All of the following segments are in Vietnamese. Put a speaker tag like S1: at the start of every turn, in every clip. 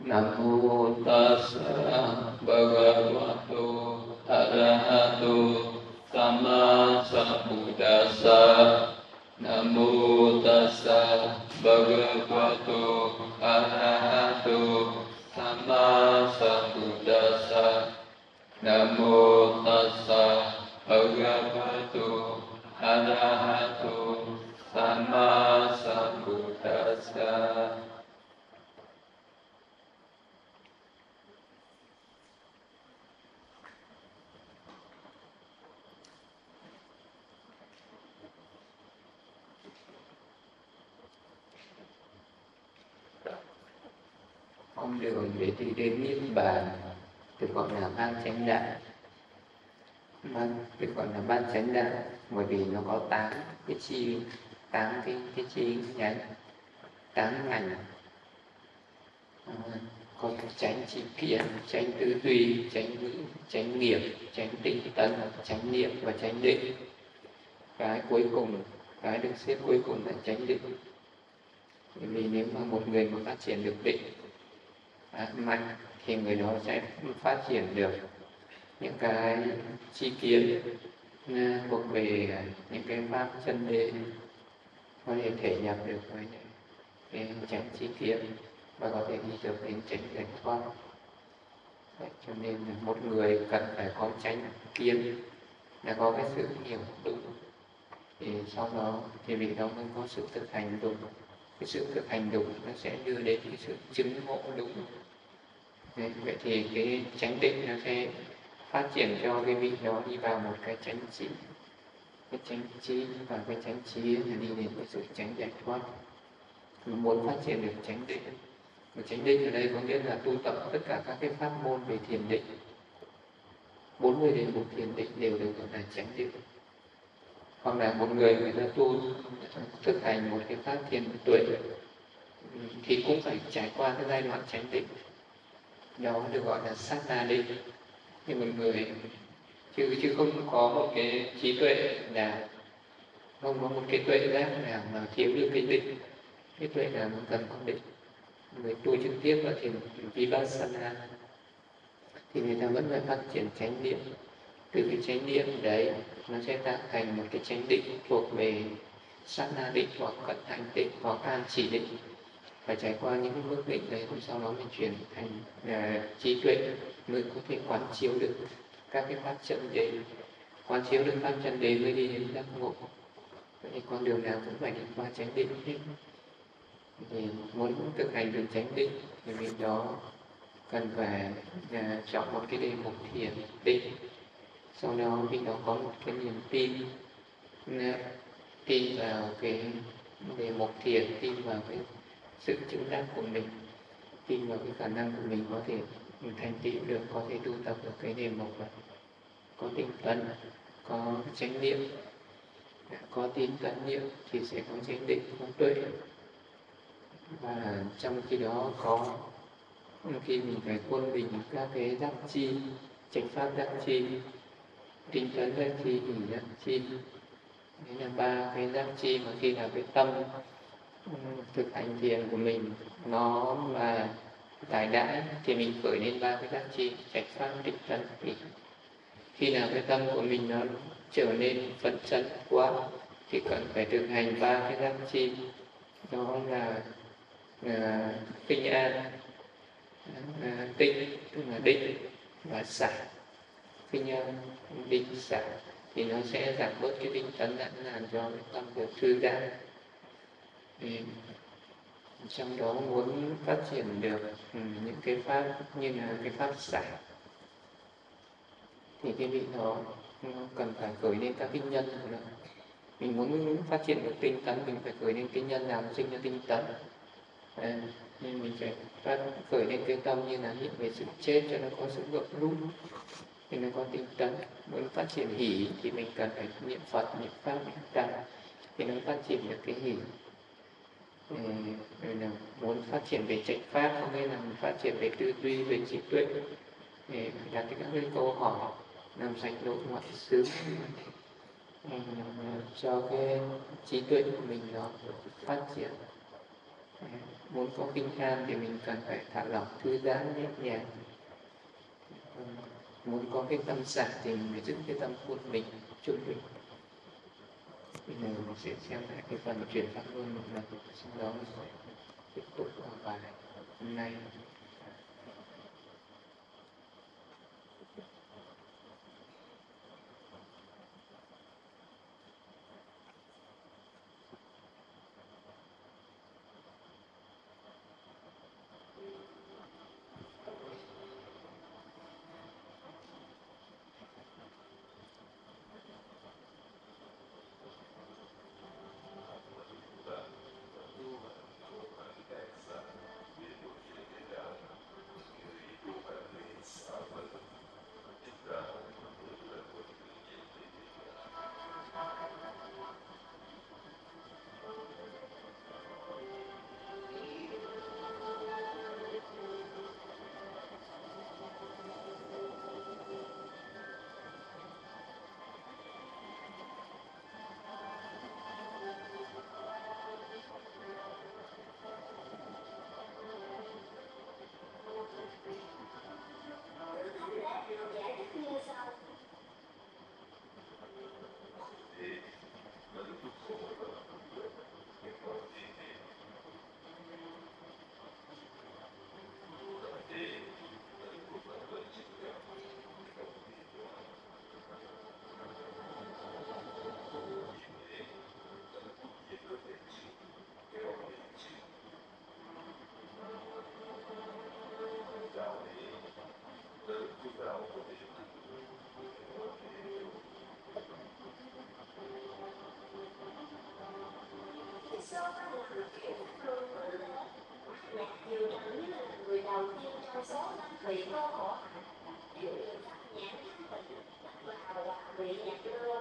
S1: Namo tassa bhagavato arahato samma sambuddhassa. Namo tassa bhagavato arahato samma sambuddhassa. Namo tassa bhagavato arahato samma sambuddhassa. Con đường để đi đến niết bàn được gọi là ban chánh đạo. Được gọi là ban chánh đạo bởi vì nó có 8 cái chi nhánh, 8 ngành. Có chánh tri kiến, chánh tư duy, chánh ngữ, chánh nghiệp, chánh tinh tấn, chánh niệm và chánh định. Cái cuối cùng, cái được xếp cuối cùng là chánh định. Bởi vì nếu mà một người mà phát triển được định mạnh thì người đó sẽ phát triển được những cái tri kiến thuộc về những cái pháp chân đế, có thể thể nhập được với cái chánh tri kiến và có thể đi được đến chánh giải thoát. Vậy cho nên là một người cần phải có chánh kiến, là có cái sự hiểu đúng, thì sau đó thì vị đó mới có sự thực hành đúng. Cái sự thực hành đúng nó sẽ đưa đến cái sự chứng ngộ đúng. Vậy thì cái chánh định nó sẽ phát triển cho cái vị đó đi vào một cái chánh trí. Cái chánh trí và cái chánh trí là đi đến cái sự chánh giải thoát. Mình muốn phát triển được chánh định. Và chánh định ở đây có nghĩa là tu tập tất cả các cái pháp môn về thiền định. 40 đến 1 thiền định đều được gọi là chánh định. Hoặc là một người ta tu thực hành một cái pháp thiền tuệ thì cũng phải trải qua cái giai đoạn chánh định. Đó được gọi là sát na định. Như một người chứ không có một cái trí tuệ nào, không có một cái tuệ giác nào mà thiếu được cái định. Cái tuệ nào cũng cần có định. Người tu trực tiếp là thiền vipassana thì người ta vẫn phải phát triển chánh niệm. Từ cái chánh niệm đấy nó sẽ tạo thành một cái chánh định thuộc về sát na định hoặc cận hành định hoặc an chỉ định. Phải trải qua những cái bước định đấy, sau đó mình chuyển thành trí tuệ mới có thể quán chiếu được các cái pháp chân đế. Quán chiếu được pháp chân đế mới đi đến giác ngộ. Vậy thì con đường nào cũng phải đi qua chánh định hết. Thì muốn thực hành được chánh định thì mình đó cần phải chọn một cái đề mục thiền định. Sau đó mình đó có một cái niềm tin vào cái đề mục thiền, tin vào cái sự chứng đắc của mình, tin vào cái khả năng của mình có thể thành tựu được, có thể tu tập được cái đề mục này. Có tinh tấn, có chánh niệm, có tín tấn niệm thì sẽ có chánh định, có tuệ. Và trong khi đó có khi mình phải quân bình các cái giác chi, chánh pháp giác chi, tinh tấn giác chi, hỷ giác chi. Đấy là 3 cái giác chi mà khi nào cái tâm thực hành thiền của mình nó mà tải đãi thì mình khởi lên 3 cái giác chi, chánh pháp, định tấn, hỷ. Khi nào cái tâm của mình nó trở nên phấn chấn quá thì cần phải thực hành 3 cái giác chi, đó là tinh an, tinh tức là định và xả. Tinh an, định, xả thì nó sẽ giảm bớt cái tinh tấn, làm cho cái tâm được thư giãn. Trong đó muốn phát triển được những cái pháp như là cái pháp xả thì cái vị đó cần phải khởi lên các cái nhân của nó. Mình muốn phát triển được tinh tấn, mình phải khởi lên cái nhân nào sinh ra tinh tấn. Nên mình phải khởi lên cái tâm như là niệm về sự chết cho nó có sự gợn lúc, thì nó có tinh tấn. Muốn phát triển hỷ thì mình cần phải niệm Phật, niệm Pháp, niệm Tăng thì nó phát triển được cái hỷ. Rồi là muốn phát triển về chánh pháp, có nghĩa là mình phát triển về tư duy, về trí tuệ, để đặt các cái câu hỏi làm sạch lỗi ngoại xứ cho cái trí tuệ của mình nó phát triển. Muốn có kinh an thì mình cần phải thả lỏng, thư giãn, nhẹ nhàng. Muốn có cái tâm xả thì mình phải giữ cái tâm quân bình, trung bình. Bây giờ mình sẽ xem lại cái phần chuyển pháp luân một lần, sau đó mình sẽ tiếp tục vào bài hôm nay.
S2: Người đầu tiên trong số 5 thủy đô của Hạnh đều được thắp nhãn thanh tịnh đặt vào hòa vị nhạc lương.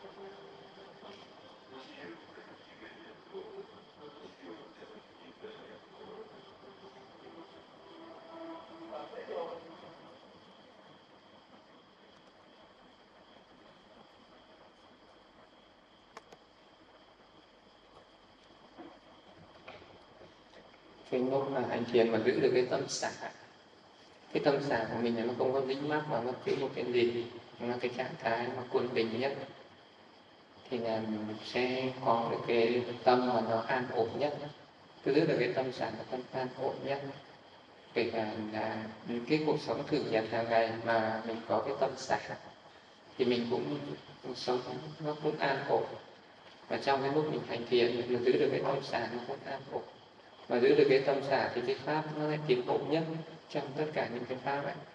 S1: Cái lúc mà anh thiền mà giữ được cái tâm xả, cái tâm xả của mình là nó không có dính mắc vào bất cứ một cái gì, nó là cái trạng thái mà quân bình nhất, thì là mình sẽ có được cái tâm mà nó an ổn nhất. Cứ giữ được cái tâm xả là tâm an ổn nhất. Kể cả là cái cuộc sống thường nhật hàng ngày mà mình có cái tâm xả thì mình cũng cuộc sống nó cũng an ổn. Và trong cái lúc mình hành thiền mình giữ được cái tâm xả nó cũng an ổn. Và giữ được cái tâm xả thì cái pháp nó lại tiến bộ nhất trong tất cả những cái pháp ấy.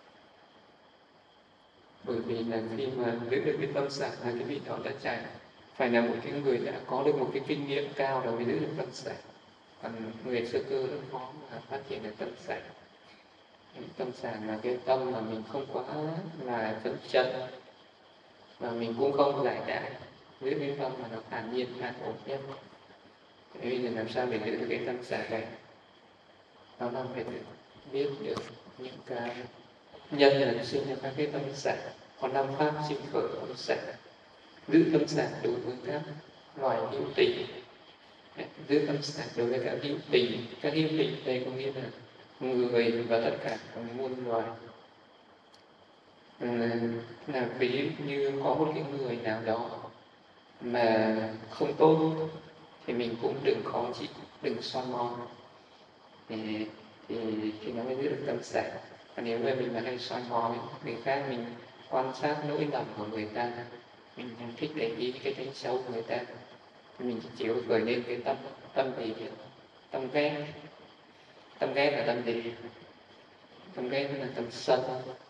S1: Bởi vì là khi mà giữ được cái tâm xả là cái vị đó đã trải, phải là một cái người đã có được một cái kinh nghiệm cao rồi mới giữ được tâm xả. Còn người sơ cơ rất khó mà phát triển được tâm xả. Tâm xả là cái tâm mà mình không quá là phấn chấn, mà mình cũng không giải đãi, giữ cái tâm mà nó thản nhiên an ổn nhất. Thế bây giờ làm sao để giữ được cái tâm xả này? Nó là phải biết được những cái nhân là sinh ra các cái tâm xả, có 5 pháp sinh khởi tâm xả. Giữ tâm xả đối với các loài hữu tình, giữ tâm xả đối với các hữu tình. Các hữu tình đây có nghĩa là người và tất cả các muôn loài. Là ví dụ như có một cái người nào đó mà không tốt thì mình cũng đừng khó chịu, đừng soi mói, thì nó mới giữ được tâm xả. Còn nếu mà mình mà hay soi mói người khác, mình quan sát nỗi lầm của người ta, mình thích để ý cái tính xấu của người ta, mình chỉ chịu khởi lên cái tâm gì, tâm ghét. Tâm ghét là tâm gì? Tâm ghét là tâm sân.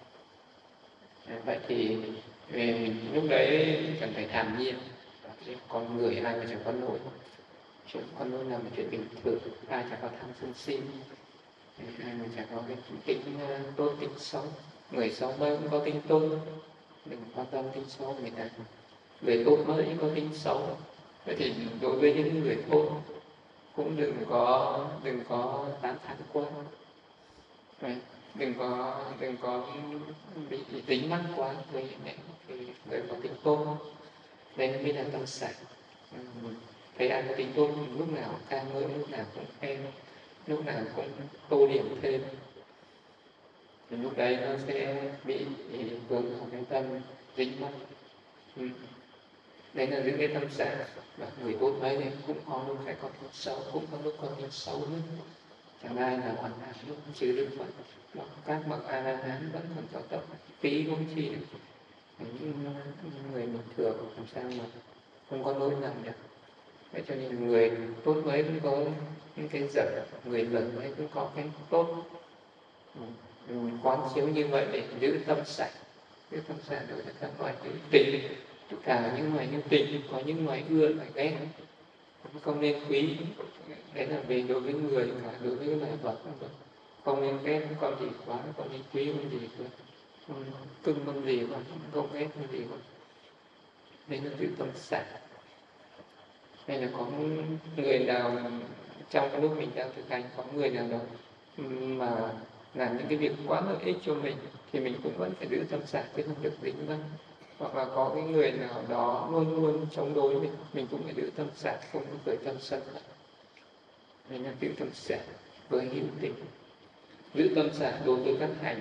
S1: Vậy thì mình lúc đấy cần phải thản nhiên. Con người ai mà chẳng có lỗi, chuyện con lỗi nào mà chuyện bình thường, ai chẳng có tham sân si, ai mà chẳng có cái tính tốt tính xấu. Người xấu mới cũng có tính tốt, đừng quan tâm tính xấu của người ta. Người tốt mới cũng có tính xấu. Vậy thì đối với những người tốt cũng đừng có tán thán quá, đừng có bị dính mắc quá với những người có tính tốt. Đây mới là tâm xả. Thấy ai có tính tốt lúc nào ca ngợi, lúc nào cũng khen, lúc nào cũng tô điểm thêm, thì lúc đấy nó sẽ bị vướng vào cái tâm dính mắc. Đấy là giữ cái tâm xả. Và người tốt mấy thì cũng có lúc phải có chút xấu, cũng có lúc có chút xấu nữa. Chẳng ai là hoàn hảo lúc chứ Đức Phật. Các bậc A La Hán vẫn còn có tập tí cũng chi được. Những người bình thường làm sao mà không có lỗi lầm được. Vậy cho nên người tốt mấy cũng có những cái dở, người dở mấy cũng có cái tốt. Quán chiếu như vậy để giữ tâm sạch. Giữ tâm sạch đối với các loài hữu tình, tất cả những loài hữu tình, có những loài ưa, loài ghét, không nên quý. Đấy là về đối với người, cả đối với loài vật cũng vậy. Không nên ghét con gì quá, không nên quý con gì quá, cưng con gì quá, không ghét con gì quá. Đấy là giữ tâm sạch. Hay là có người nào trong cái lúc mình đang thực hành, có người nào đó mà làm những cái việc quá lợi ích cho mình thì mình cũng vẫn phải giữ tâm sạch chứ không được dính mắc. Hoặc là có cái người nào đó luôn luôn chống đối mình cũng phải giữ tâm sạch, không có khởi tâm sân hận. Nên là giữ tâm sạch với hữu tình. Giữ tâm sạch đối với các hành.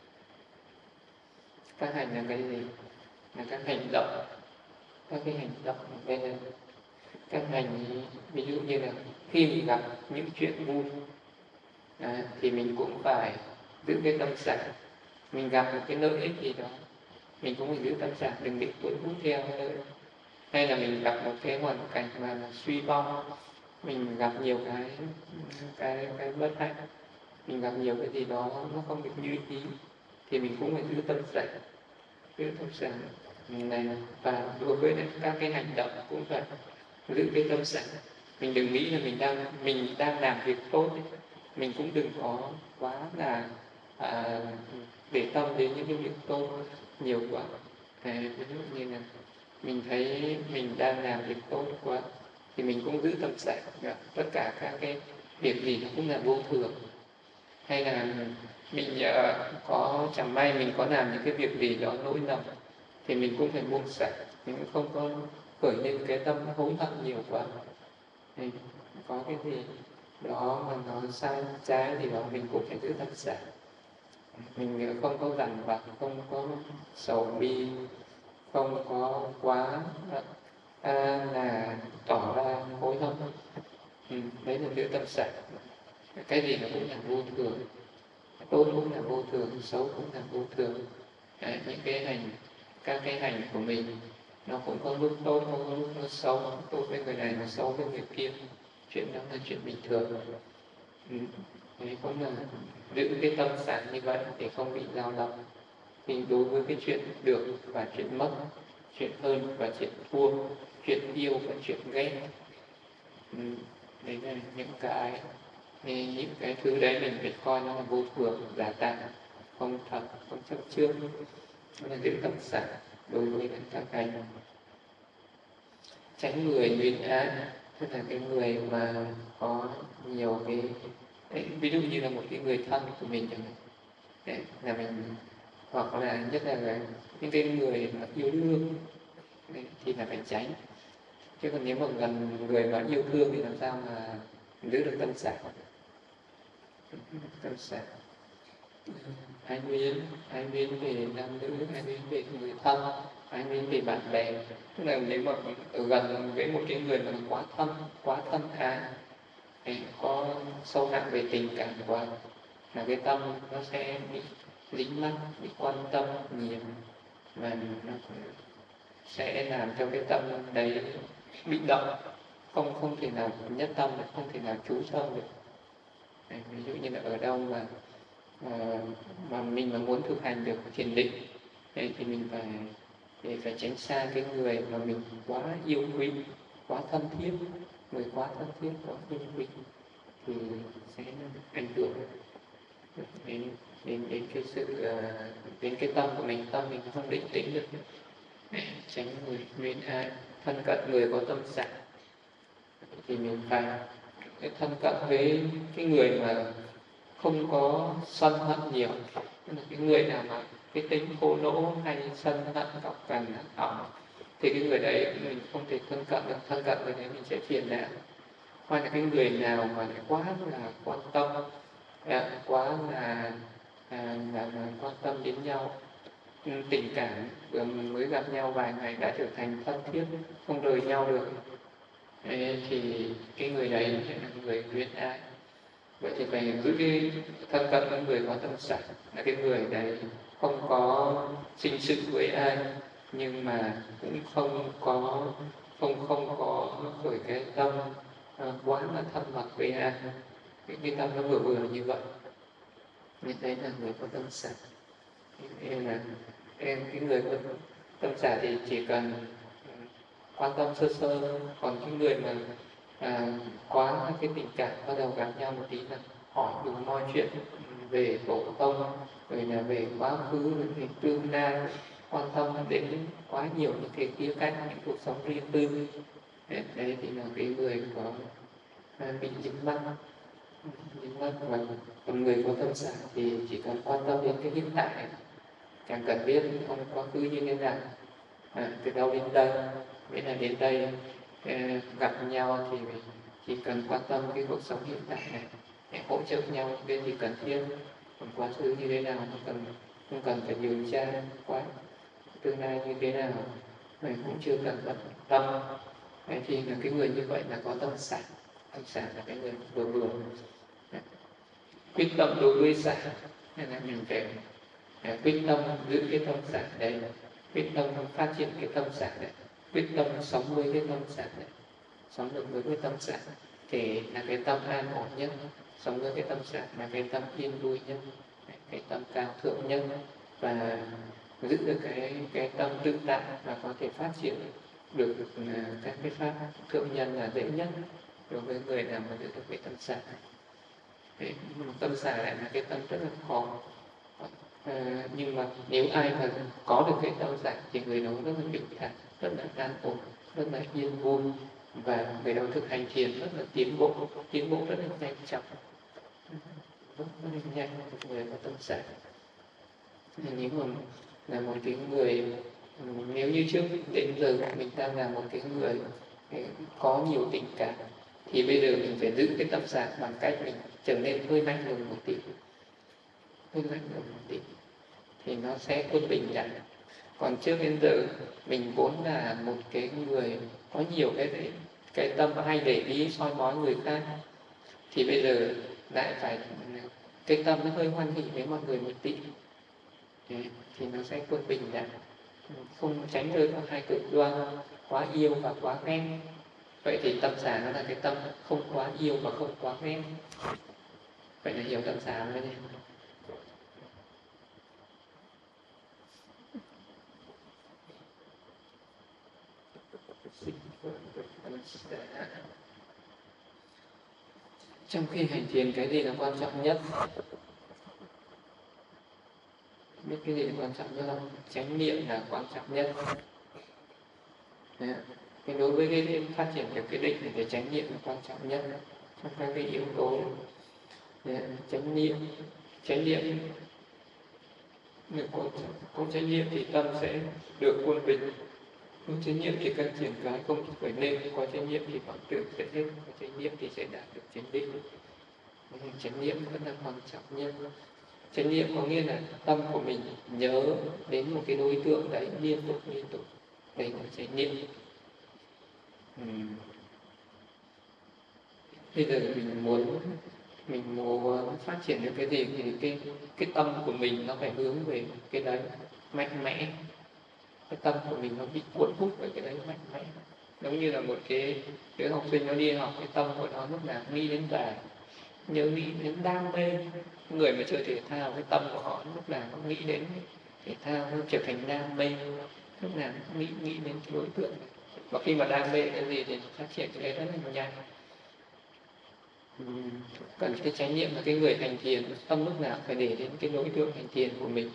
S1: Các hành là cái gì? Là các hành động. Các cái hành động đây là các hành, ví dụ như là khi mình gặp những chuyện vui thì mình cũng phải giữ cái tâm sạch. Mình gặp một cái lợi ích gì đó mình cũng phải giữ tâm sạch, đừng bị cuốn hút theo cái lợi. Hay là mình gặp một cái hoàn cảnh mà là suy vong, mình gặp nhiều cái bất hạnh, mình gặp nhiều cái gì đó nó không được như ý thì mình cũng phải giữ tâm sạch. Giữ tâm sạch này, và đối với các cái hành động cũng phải giữ cái tâm sạch. Mình đừng nghĩ là mình đang làm việc tốt ấy. Mình cũng đừng có quá là để tâm đến những cái việc tốt nhiều quá. Ví dụ như là mình thấy mình đang làm việc tốt quá thì mình cũng giữ tâm sạch. Tất cả các cái việc gì nó cũng là vô thường. Hay là mình chẳng may mình có làm những cái việc gì đó lỗi lầm thì mình cũng phải buông xả, mình cũng không có khởi lên cái tâm hối hận nhiều quá. Thì có cái gì đó mà nó sai trái thì đó mình cũng phải giữ tâm xả. Mình không có dằn vặt, không có sầu bi, không có quá là tỏ ra hối hận. Đấy là giữ tâm xả. Cái gì nó cũng là vô thường, tốt cũng là vô thường, xấu cũng là vô thường. Những cái hành, các cái hành của mình nó cũng có lúc tốt, có lúc nó xấu, tốt với người này mà xấu với người kia. Chuyện đó là chuyện bình thường. Đấy cũng là giữ cái tâm sạch như vậy để không bị dao động. Thì đối với cái chuyện được và chuyện mất, chuyện hơn và chuyện thua, chuyện yêu và chuyện ghét, đấy là những cái thứ đấy mình phải coi nó là vô thường, giả tạm, không thật, không chấp trước. Đó là giữ tâm sạch đối với các hành. Tránh người luyến ái, tức là cái người mà có nhiều cái ví dụ như là một cái người thân của mình chẳng hạn, là mình, hoặc là nhất là những cái người mà yêu thương thì là phải tránh. Chứ còn nếu mà gần người mà yêu thương thì làm sao mà giữ được tâm sạch. Tâm sạch ái luyến về nam nữ, ái luyến về người thân, ái luyến về bạn bè. Tức là nếu mà ở gần với một cái người mà quá thân ái, có sâu nặng về tình cảm quá, là cái tâm nó sẽ bị dính mắc, bị quan tâm nhiều, và nó sẽ làm cho cái tâm đấy bị động, không thể nào nhất tâm được, không thể nào chú tâm được. Ví dụ như là ở đâu mà mình mà muốn thực hành được thiền định thì mình phải tránh xa cái người mà mình quá yêu quý, quá thân thiết. Người quá thân thiết, quá yêu quý thì sẽ ảnh hưởng đến cái sự đến cái tâm của mình, tâm mình không định tĩnh được. Tránh người luyến ái, thân cận người có tâm sạch thì mình phải thân cận với cái người mà không có sân hận nhiều. Tức là cái người nào mà cái tính khô lỗ hay sân hận cọc cằn hỏng thì cái người đấy mình không thể thân cận được. Thân cận người đấy mình sẽ phiền não. Hoặc là cái người nào mà lại quá là quan tâm, quá là quan tâm đến nhau, tình cảm vừa mới gặp nhau vài ngày đã trở thành thân thiết, không rời nhau được. Thì cái người đấy là người luyện ai. Vậy thì phải giữ cái thân cận với người có tâm sản, là cái người đấy không có sinh sự với ai, nhưng mà cũng không có khởi cái tâm quá là thân mật với ai. Cái tâm nó vừa vừa như vậy, như thế là người có tâm sản. Nên là cái người có tâm sản thì chỉ cần quan tâm sơ sơ, còn cái người mà quá cái tình cảm bắt đầu gặp nhau một tí là hỏi đủ mọi chuyện về tổ tông, rồi là về quá khứ, về tương lai, quan tâm đến quá nhiều những cái khía cạnh những cuộc sống riêng tư. Đấy thì là cái người có bị dính mắc. Và còn người có tâm sản thì chỉ cần quan tâm đến cái hiện tại, chẳng cần biết ông quá khứ như thế nào, từ đâu đến đây, nghĩa là đến đây gặp nhau thì mình chỉ cần quan tâm cái cuộc sống hiện tại này để hỗ trợ nhau những cái gì cần thiết. Còn quá khứ như thế nào không cần phải điều tra quá, tương lai như thế nào mình cũng chưa cần bận tâm. Đấy thì là cái người như vậy là có tâm sản. Tâm sản là cái người vừa vừa. Quyết tâm đối với sản, nên là mình phải quyết tâm giữ cái tâm sản đấy, quyết tâm phát triển cái tâm sản đấy, quyết tâm sống với cái tâm sản đấy, sống được với cái tâm sản thì là cái tâm an ổn nhất, sống với cái tâm sản là cái tâm yên vui nhất, cái tâm cao thượng nhất, và giữ được cái tâm tự tại và có thể phát triển được các cái pháp thượng nhân là dễ nhất đối với người nào mà giữ được cái tâm sản. Tâm sản lại là cái tâm rất là khó. Nhưng mà nếu ai mà có được cái tâm sản thì người đó rất là bình thản, rất là an ổn, rất là yên vui, và người đó thực hành thiền rất là tiến bộ rất là nhanh chóng, rất là nhanh. Một người có tâm sản, nếu mà là một cái người, nếu như trước đến giờ mình đang là một cái người có nhiều tình cảm, thì bây giờ mình phải giữ cái tâm sản bằng cách mình trở nên hơi lạnh lùng một tí, thì nó sẽ quân bình lại. Còn trước đến giờ mình vốn là một cái người có nhiều cái tâm hay để ý soi mói người khác, thì bây giờ lại phải cái tâm nó hơi hoan hỷ với mọi người một tí, thì nó sẽ quân bình lại, không tránh rơi vào hai cực đoan quá yêu và quá ghen. Vậy thì tâm sản nó là cái tâm không quá yêu và không quá ghen. Vậy là hiểu tâm sản rồi nhé. Trong khi hành thiền cái gì là quan trọng nhất? Biết cái gì là quan trọng nhất không? Chánh niệm là quan trọng nhất. Cái đối với cái phát triển được cái định thì cái chánh niệm là quan trọng nhất trong các cái yếu tố. Chánh niệm nếu có chánh niệm thì tâm sẽ được quân bình. Không chánh niệm thì các triển cái không phải nên, có chánh niệm thì vọng tưởng sẽ hết, có chánh niệm thì sẽ đạt được chánh định. Chánh niệm vẫn là quan trọng nhất. Chánh niệm có nghĩa là tâm của mình nhớ đến một cái đối tượng đấy liên tục, đấy là chánh niệm. Bây giờ mình muốn phát triển được cái gì thì cái tâm của mình nó phải hướng về cái đấy mạnh mẽ. Cái tâm của mình nó bị cuốn hút với cái đấy mạnh mẽ, giống như là một cái đứa học sinh nó đi học, cái tâm của nó lúc nào nghĩ đến bài, nhớ nghĩ đến đam mê. Người mà chơi thể thao, cái tâm của họ lúc nào cũng nghĩ đến thể thao, nó trở thành đam mê, lúc nào cũng nghĩ đến cái đối tượng. Và khi mà đam mê cái gì thì phát triển cái đấy rất là nhanh. Cần cái chánh niệm là cái người hành thiền, tâm lúc nào phải để đến cái đối tượng hành thiền của mình.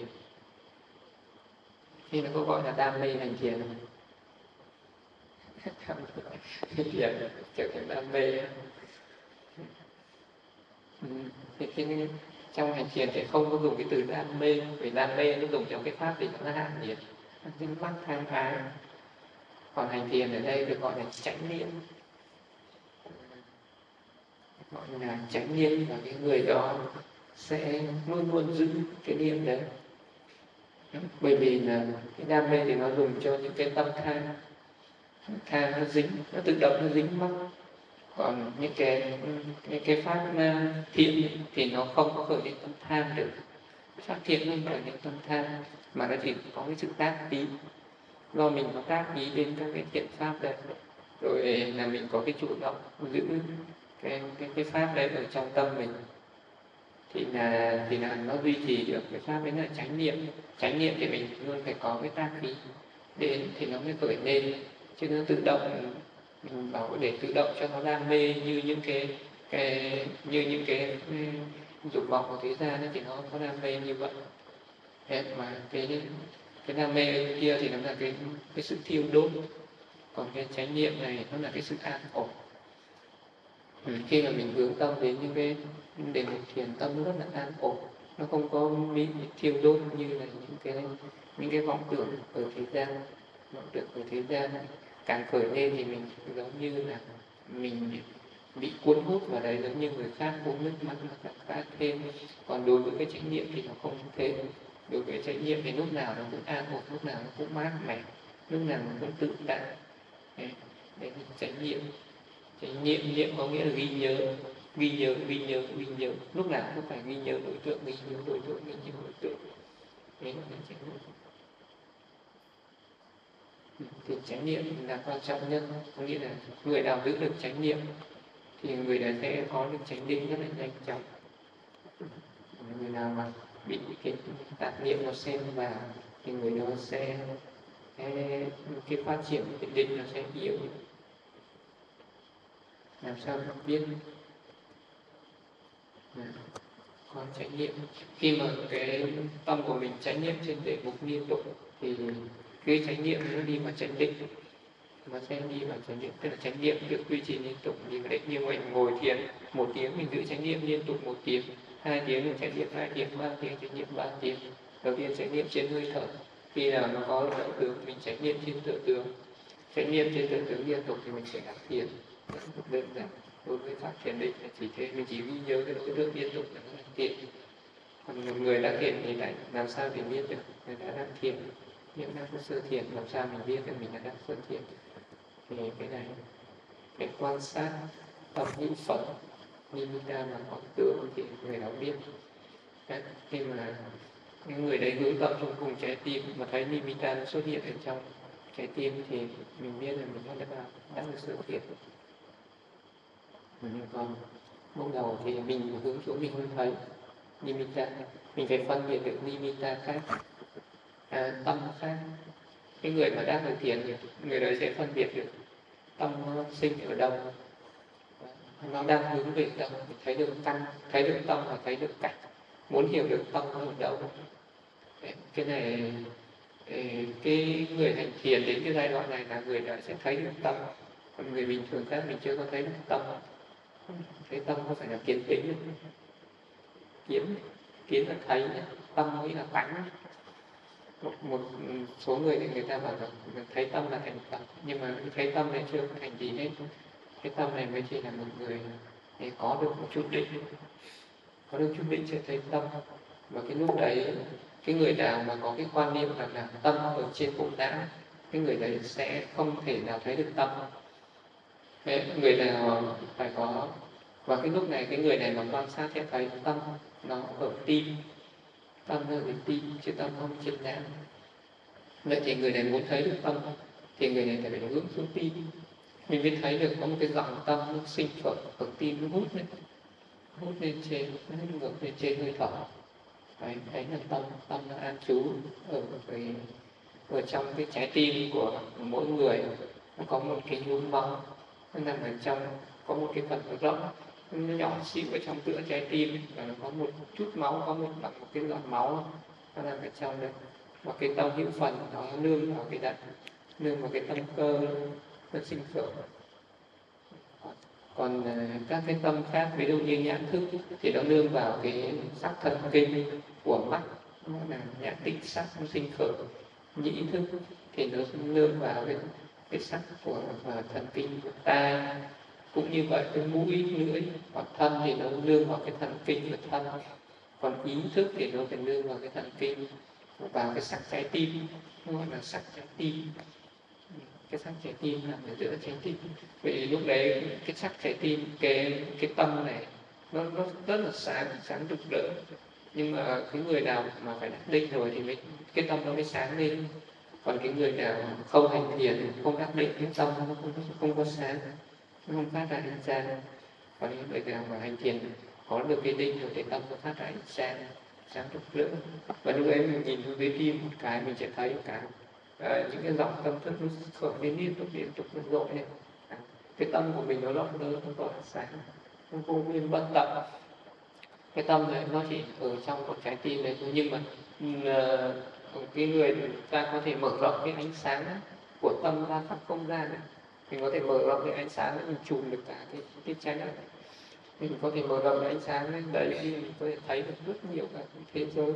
S1: Thì nó có gọi là đam mê hành thiền không? Thiền trở thành đam mê. Thì trong hành thiền thì không có dùng cái từ đam mê, vì đam mê nó dùng trong cái pháp thì nó hạn nhiệt, nó dính mắc tham ái. Còn hành thiền ở đây được gọi là chánh niệm. gọi là chánh niệm, và cái người đó sẽ luôn luôn giữ cái niệm đấy. Bởi vì là cái đam mê thì nó dùng cho những cái tâm tham, tham nó dính, nó tự động nó dính mắc. Còn những cái pháp thiện thì nó không có khởi lên tâm tham được. Pháp thiện không khởi lên tâm tham, mà nó chỉ có cái sự tác ý, do mình có tác ý đến các cái thiện pháp đấy, rồi là mình có cái chủ động giữ cái pháp đấy ở trong tâm mình, thì là nó duy trì được cái pháp đấy là chánh niệm. Chánh niệm thì mình luôn phải có cái tác ý đến thì nó mới khởi lên, chứ nó tự động bảo để tự động cho nó đam mê như những cái dục vọng của thế gian ấy, thì nó không có đam mê như vậy. Thế mà cái đam mê kia thì nó là cái sự thiêu đốt, còn cái chánh niệm này nó là cái sự an ổn. Khi mà mình hướng tâm đến những cái đến một thiền tâm nó rất là an ổn, nó không có bị thiêu đốt như là những cái vọng tưởng ở thế gian. Vọng tưởng ở thế gian càng khởi lên thì mình giống như là mình bị cuốn hút vào đấy, giống như người khác uống nước mắt nó càng khát thêm. Còn đối với cái chánh niệm thì nó không thế. Đối với chánh niệm thì lúc nào nó cũng an ổn, lúc nào nó cũng mát mẻ, lúc nào nó cũng tự tại. Đấy là chánh niệm. Chánh niệm có nghĩa là ghi nhớ, lúc nào cũng phải ghi nhớ đối tượng, ghi nhớ đối tượng. Đấy là chánh niệm. Thì chánh niệm là quan trọng nhất, có nghĩa là người nào giữ được chánh niệm thì người đó sẽ có được chánh định rất là nhanh chóng. Người nào mà bị cái tạp niệm nó xen vào thì người đó sẽ cái phát triển cái định nó sẽ yếu. Làm sao biết có chánh niệm? Khi mà cái tâm của mình chánh niệm trên đề mục liên tục thì cái chánh niệm nó đi vào chánh định, nó sẽ đi vào chánh niệm, tức là chánh niệm được duy trì liên tục. Như vậy, như mình ngồi thiền 1 tiếng mình giữ chánh niệm liên tục 1 tiếng, 2 tiếng mình chánh niệm 2 tiếng, 3 tiếng chánh niệm 3 tiếng. Đầu tiên chánh niệm trên hơi thở, khi nào nó có tựa tướng mình chánh niệm trên tựa tướng, chánh niệm trên tựa tướng liên tục thì mình sẽ đắc thiền. Đơn giản. Đối với pháp thiền định là chỉ thế, mình chỉ ghi nhớ cái đối tượng liên tục là nó đang thiền. Còn một người đã thiền thì lại làm sao để biết được người đã đang thiền, những đang có sơ thiền, làm sao mình biết được mình đã đang sơ thiền? Thì cái này cái quan sát tâm hữu phật, nimitta mà có tướng thì người đó biết. Khi mà những người đấy hướng tâm trong cùng trái tim mà thấy nimitta nó xuất hiện ở trong trái tim thì mình biết là mình đã được sơ thiền. Còn lúc đầu thì mình hướng xuống mình không thấy nimitta, mình phải phân biệt được nimitta khác, tâm khác. Cái người mà đang thực thiền thì người đấy sẽ phân biệt được tâm nó sinh ở đâu, nó đang hướng về đâu, mình thấy được căn, thấy được tâm và thấy được cảnh. Muốn hiểu được tâm nó ở đâu, cái này cái người hành thiền đến cái giai đoạn này là người đó sẽ thấy được tâm. Còn người bình thường khác mình chưa có thấy được tâm. Thấy tâm có phải là kiến tính, kiến là thấy, tâm mới là tánh. Một số người thì người ta bảo rằng thấy tâm là thành tâm, nhưng mà thấy tâm này chưa thành gì hết. Cái tâm này mới chỉ là một người để có được một chút định, có được chút định sẽ thấy tâm. Và cái lúc đấy cái người nào mà có cái quan niệm rằng là tâm ở trên bộ não, cái người đấy sẽ không thể nào thấy được tâm. Người nào phải có, và cái lúc này cái người này mà quan sát sẽ thấy tâm nó ở tim, tâm nó ở tim chứ tâm không trên não. Vậy thì người này muốn thấy được tâm thì người này phải hướng xuống tim, mình mới thấy được có một cái dòng tâm nó sinh khởi ở tim, nó hút lên trên, nó ngược lên trên hơi thở. Đấy là tâm nó an trú ở trong cái trái tim của mỗi người. Nó có một cái nhún máu, nó nằm ở trong, có một cái phần rỗng nó nhỏ xíu ở trong tựa trái tim, và nó có một chút máu, có một cái giọt máu nó nằm ở trong đấy. Và cái tâm hữu phần nó nương vào cái tâm cơ nó sinh khởi. Còn các cái tâm khác, ví dụ như nhãn thức thì nó nương vào cái sắc thần kinh của mắt, nó là nhãn tích sắc nó sinh khởi. Nhĩ thức thì nó nương vào cái sắc của thần kinh của tai, Cũng như vậy, cái mũi, lưỡi hoặc thân thì nó nương vào cái thần kinh của thân, còn ý thức thì nó phải nương vào cái thần kinh, vào cái sắc trái tim, nó gọi là sắc trái tim. Cái sắc trái tim nằm ở giữa trái tim. Vậy lúc đấy cái sắc trái tim, cái tâm này nó rất là sáng rực rỡ. Nhưng mà cái người nào mà phải đắc định rồi thì cái tâm nó mới sáng lên. Còn cái người nào không hành thiền, không đắc định, cái tâm nó không có sáng, nó không phát ra ánh sáng. Còn những người nào mà hành thiền có được cái định rồi thì tâm nó phát ra ánh sáng rực rỡ. Và lúc ấy mình nhìn xuống dưới tim một cái, mình sẽ thấy cả những cái dòng tâm thức nó khởi lên liên tục nó rội lên. Cái tâm của mình nó rộng lớn, nó tỏa sáng, nó vô nguyên bất tận. Cái tâm này nó chỉ ở trong một trái tim này thôi, nhưng mà cái người ta có thể mở rộng cái ánh sáng của tâm ra khắp không gian này. Mình có thể mở rộng cái ánh sáng để mình chùm được cả cái trái đất. Mình có thể mở rộng cái ánh sáng đấy thì mình có thể thấy được rất nhiều cả thế giới.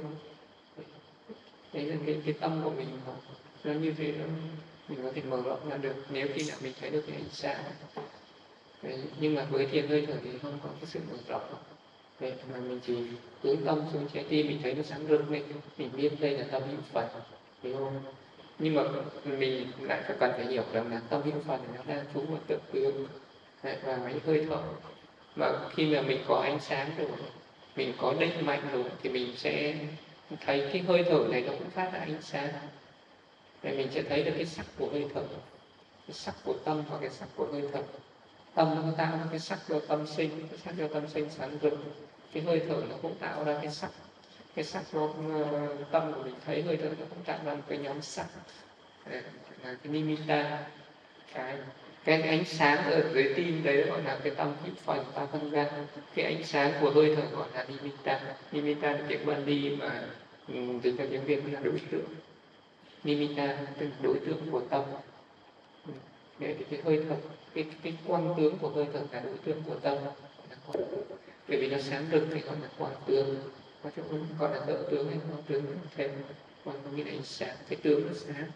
S1: Đấy là cái tâm của mình nó như thế, mình có thể mở rộng ra được nếu khi nào mình thấy được cái ánh sáng. Đấy, nhưng mà với thiền hơi thở thì không có cái sự mở rộng. Đấy, mà mình chỉ hướng tâm xuống trái tim, mình thấy nó sáng rực lên, mình biết đây là tâm hữu Phật, hiểu không? Nhưng mà mình lại cần phải hiểu rằng là tâm hữu Phật nó đang trú vào tự tướng và cái hơi thở. Mà khi mà mình có ánh sáng rồi, mình có định mạnh rồi thì mình sẽ thấy cái hơi thở này nó cũng phát ra ánh sáng. Để mình sẽ thấy được cái sắc của hơi thở, cái sắc của tâm và cái sắc của hơi thở. Tâm nó tạo ra cái sắc do tâm sinh, cái sắc do tâm sinh sáng rực. Cái hơi thở nó cũng tạo ra cái sắc do tâm của mình thấy, hơi thở nó cũng tạo ra một cái nhóm sắc, là cái nimitta. Cái ánh sáng ở dưới tim đấy gọi là cái tâm hít phần ta phân ra. Cái ánh sáng của hơi thở gọi là nimitta. Nimitta là tiếng Bali mà dịch ra tiếng Việt là đối tượng. Nimitta tức là đối tượng của tâm. Để cái hơi thở, cái quang tướng của hơi thở là đối tượng của tâm. Bởi vì nó sáng rực thì gọi là quang tướng, có chỗ gọi là đỡ tướng hay quang tướng thêm quang có nghĩa là ánh sáng, cái tướng nó sáng.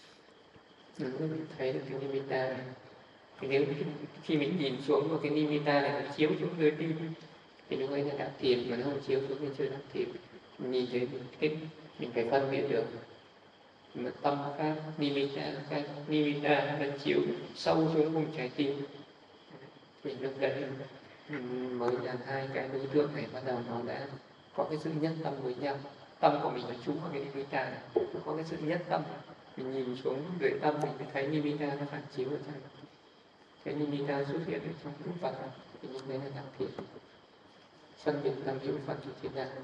S1: Mình thấy được cái nimitta này. Thì nếu khi mình nhìn xuống vào cái nimitta này nó chiếu xuống dưới tim thì lúc ấy là đắc thiền, mà nó không chiếu xuống thì chưa đắc thiền. Mình nhìn thấy mình phải phân biệt được mà tâm khác, nimitta khác. Nimitta nó chiếu sâu xuống vùng trái tim thì lúc đấy mới là hai cái đối tượng này bắt đầu nó đã có cái sự nhất tâm với nhau. Tâm của mình nó trú vào cái nimitta này, nó có cái sự nhất tâm. Mình nhìn xuống dưới tâm mình mới thấy nimitta nó phản chiếu ở trong cái nimitta xuất hiện ở trong hữu Phật, thì như thế là đắc thiền. Phân biệt tâm hữu Phật thì thiền đạo.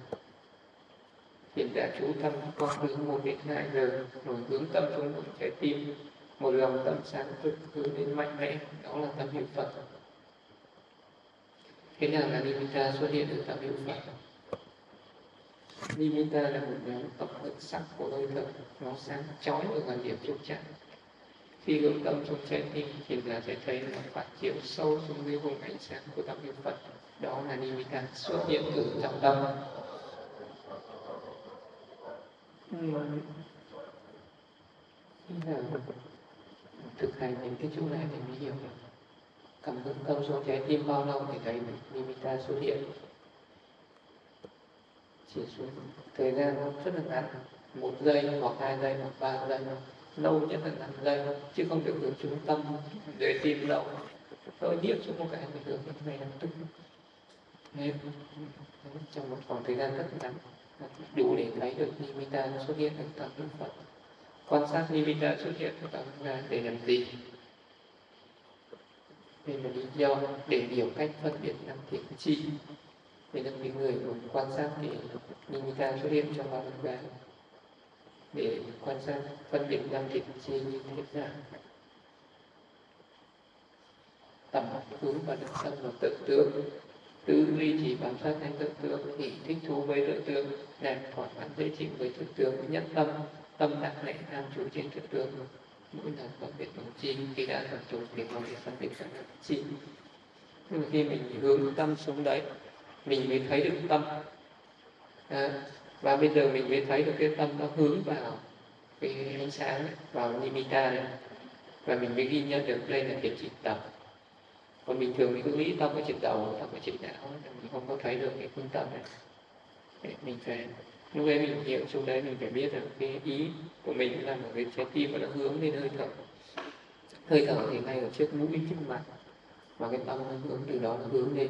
S1: Thiền đã chú tâm con hướng 1 đến 2 giờ, rồi hướng tâm xuống một trái tim, một lòng tâm sáng rực hướng đến mạnh mẽ, đó là tâm hữu Phật. Thế nào là nimitta xuất hiện ở tâm hữu Phật? Nimitta là một nhóm tổng hợp sắc của hơi thở, nó sáng chói ở gần điểm chốt chạm. Khi hướng tâm xuống trái tim thì là sẽ thấy nó phản chiếu sâu xuống dưới vùng ánh sáng của tâm hữu Phật. Đó là nimitta xuất hiện ở trong tâm. Thực hành đến cái chỗ này thì mới hiểu được. Cầm hướng tâm xuống trái tim bao lâu thì thấy nimitta xuất hiện. Chỉ xuống thời gian nó rất là ngắn, 1 giây hoặc 2 giây hoặc 3 giây, lâu nhất là 5 giây, chứ không được hướng trung tâm để tìm lâu. Tôi điệp xuống một cái mình hướng này lập tức nên trong một khoảng thời gian rất ngắn đủ để thấy được nimitta xuất hiện ở tâm hữu Phật. Quan sát nimitta xuất hiện ở tâm ra để làm gì? Đây là lý do để hiểu cách phân biệt năm thiện chi. Đây là những người quan sát thì nimitta xuất hiện trong ba phần gái để quan sát phân biệt năm thiện chi như thế nào. Tầm hướng và được tâm vào tự tướng, tự duy trì bám sát lên tự tướng, thì thích thú với tự tướng, đạt thỏa mãn dễ chịu với tự tướng, nhất tâm, tâm đắc lễ an trú trên tự tướng. Mỗi lần phân biệt bằng chi, khi đã tập trung thì không thể phân biệt bằng chi. Nhưng mà khi mình hướng tâm xuống đấy, mình mới thấy được tâm. Và bây giờ mình mới thấy được cái tâm nó hướng vào cái ánh sáng, vào nimitta này. Và mình mới ghi nhận được đây là thiện chỉ tập. Còn bình thường mình cứ nghĩ tâm ở trên đầu, tâm ở trên não, mình không có thấy được cái phương tâm này. Mình phải lúc đấy mình hiểu xuống đấy, mình phải biết được cái ý của mình là một cái trái tim mà nó hướng lên hơi thở. Hơi thở thì ngay ở trước mũi, trước mặt, và cái tâm nó hướng từ đó, nó hướng lên.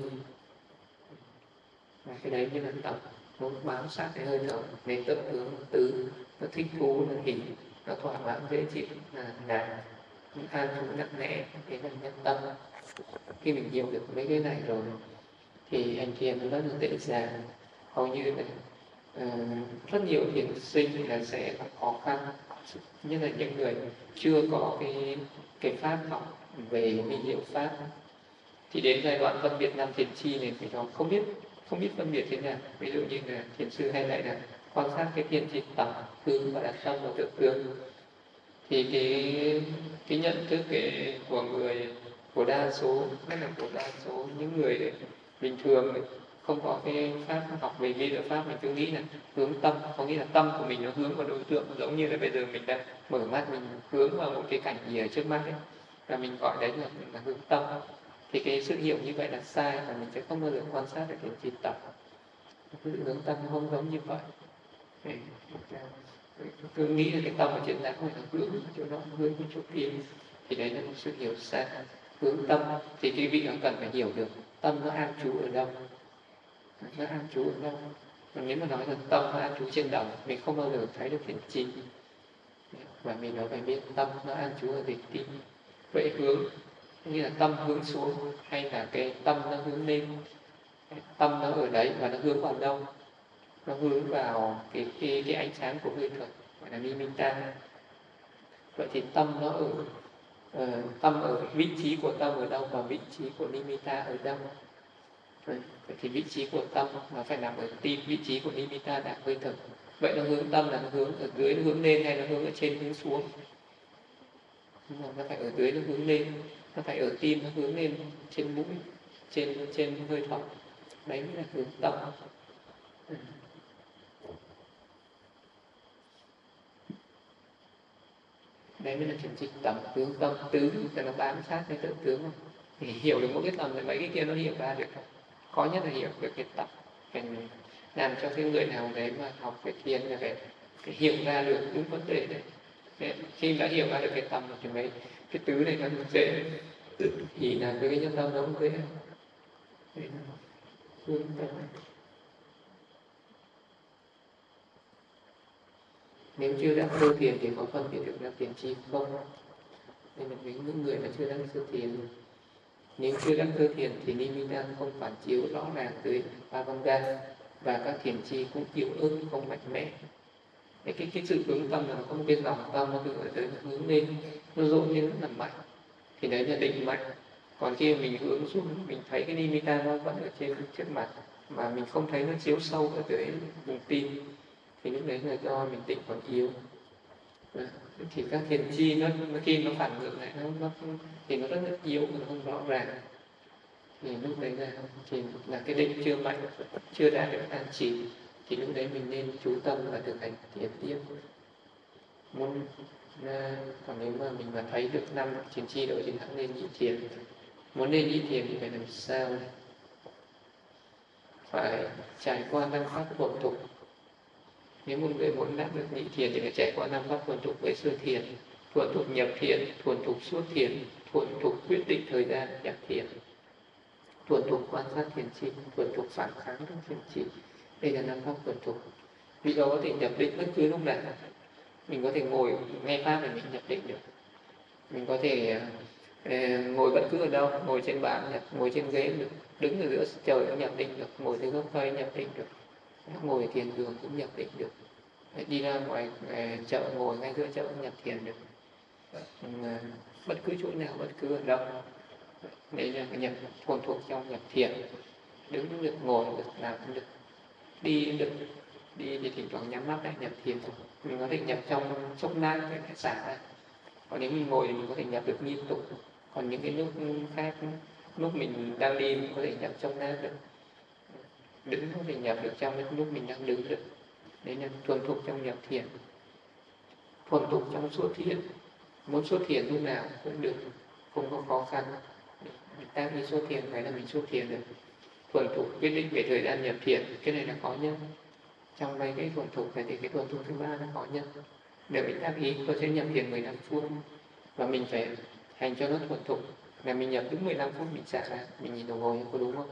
S1: Và cái đấy như là tâm, nó bám sát cái hơi thở, nên tâm hướng từ, nó thích thú, nó hỉ, nó thỏa mãn dễ chịu, là an trú nặng nề, thế là nhân tâm. Khi mình hiểu được mấy cái này rồi thì hành thiền nó rất là dễ dàng. Hầu như là rất nhiều thiền sinh là sẽ gặp khó khăn, nhất là những người chưa có cái pháp học về vi diệu pháp, thì đến giai đoạn phân biệt năm thiền chi này thì nó không biết phân biệt thế nào. Ví dụ như là thiền sư hay lại là quan sát cái thiền chi tập hương và đặt tâm vào tượng tương, thì cái nhận thức của người, của đa số, nhất là của đa số những người bình thường ấy, không có cái pháp học về vi diệu pháp, mình cứ nghĩ là hướng tâm, có nghĩa là tâm của mình nó hướng vào đối tượng, giống như là bây giờ mình đang mở mắt, mình hướng vào một cái cảnh gì ở trước mắt ấy, và mình gọi đấy là hướng tâm. Thì cái sự hiểu như vậy là sai, và mình sẽ không bao giờ quan sát được cáiจิตtập. Cái hướng tâm không giống như vậy. Cứ nghĩ là cái tâm ở trên não là hướng chỗ đó, hướng cái chỗ kia, thì đấy là một sự hiểu sai. Hướng tâm thì quý vị cần phải hiểu được tâm nó an trú ở đâu, nó an trú ở đâu. Còn nếu mà nói là tâm nó an trú trên đầu, mình không bao giờ thấy được thiền chi, và mình nói phải biết tâm nó an trú ở đỉnh tim. Vậy hướng như là tâm hướng xuống hay là cái tâm nó hướng lên? Tâm nó ở đấy và nó hướng vào đâu? Nó hướng vào cái ánh sáng của hơi thở, gọi là nimitta. Vậy thì tâm nó tâm ở vị trí của tâm ở đâu, và vị trí của nimitta ở đâu? Vậy thì vị trí của tâm nó phải nằm ở tim, vị trí của nimitta là hơi thở. Vậy nó hướng tâm là nó hướng ở dưới, nó hướng lên, hay nó hướng ở trên, hướng xuống? Nó phải ở dưới, nó hướng lên, nó phải ở tim, nó hướng lên trên mũi, trên hơi thở. Đấy mới là hướng tâm. Đấy mới là chuyển dịch tầm hướng tâm tứ, tức là bám sát cái tự tướng. Thì hiểu được mỗi cái tầm rồi mấy cái kia nó hiểu ra được. Khó nhất là hiểu được cái tầm. Phải làm cho cái người nào đấy mà học về thiền là phải hiểu ra được đúng vấn đề đấy. Khi đã hiểu ra được cái tầm thì mấy cái tứ này nó dễ, thì là cái nhân tâm nó không dễ. Hướng tâm. Nếu chưa đắc sơ thiền thì có phân biệt được là thiền chi không? Nên là những người mà chưa đắc sơ thiền, nếu chưa đắc sơ thiền thì nimitta không phản chiếu rõ ràng tới Pavanga, và các thiền chi cũng yếu ớt, không mạnh mẽ. Cái sự hướng tâm là nó có một cái dòng tâm, nó ở tới nó hướng lên, nó dội lên rất là mạnh, thì đấy là định mạnh. Còn khi mình hướng xuống, mình thấy cái nimitta nó vẫn ở trên trước mặt, mà mình không thấy nó chiếu sâu ở dưới vùng tim, thì lúc đấy là do mình định còn yếu. Thì các thiền chi nó khi nó phản ngược lại, thì nó rất là yếu, nó không rõ ràng. Thì lúc đấy là cái định chưa mạnh, chưa đạt được an trì, thì lúc đấy mình nên chú tâm và thực hành thiền tiếp. Còn nếu mà mình mà thấy được 5 thiền chi rồi thì hãng nên nhị thiền. Muốn nên nhị thiền thì phải làm sao? Phải trải qua 5 pháp thuần thục. Nếu một người muốn đạt được nhị thiền thì phải trải qua 5 pháp thuần thục với sơ thiền, thuần thục nhập thiền, thuần thục suốt thiền, thuần thục quyết định thời gian nhập thiền, thuần thục quan sát thiền chi, thuần thục phản kháng trong thiền chi. Đây là 5 pháp thuần thục. Vì đó có thể nhập định bất cứ lúc nào. Mình có thể ngồi nghe pháp để mình nhập định được. Mình có thể ngồi bất cứ ở đâu, ngồi trên bàn nhập, ngồi trên ghế được, đứng ở giữa trời cũng nhập định được, ngồi dưới gốc cây nhập định được, ngồi ở thiền đường cũng nhập định được, đi ra ngoài chợ ngồi ngay giữa chợ cũng nhập thiền được. Bất cứ chỗ nào, bất cứ ở đâu. Đấy là nhập thuần thuộc trong nhập thiền. Đứng được, ngồi được, làm cũng được, đi được. Đi thì thỉnh thoảng nhắm mắt lại nhập thiền. Mình có thể nhập trong chốc lát để xả ra. Còn nếu mình ngồi thì mình có thể nhập được liên tục. Còn những cái lúc khác, lúc mình đang đi mình có thể nhập trong lát được. Đứng có thể nhập được trong lúc mình đang đứng được. Đấy là thuần thục trong nhập thiền. Thuần thục trong xuất thiền. Muốn xuất thiền lúc nào cũng được, không có khó khăn. Mình tác ý xuất thiền cái là mình xuất thiền được. Thuần thục quyết định về thời gian nhập thiền, cái này là có nhân. Trong mấy cái thuần thục này thì cái thuần thục thứ ba nó có nhân. Nếu mình tác ý tôi sẽ nhập thiền 15 phút và mình phải hành cho nó thuần thục, là mình nhập đúng 15 phút mình xả ra, mình nhìn đồng hồ có đúng không?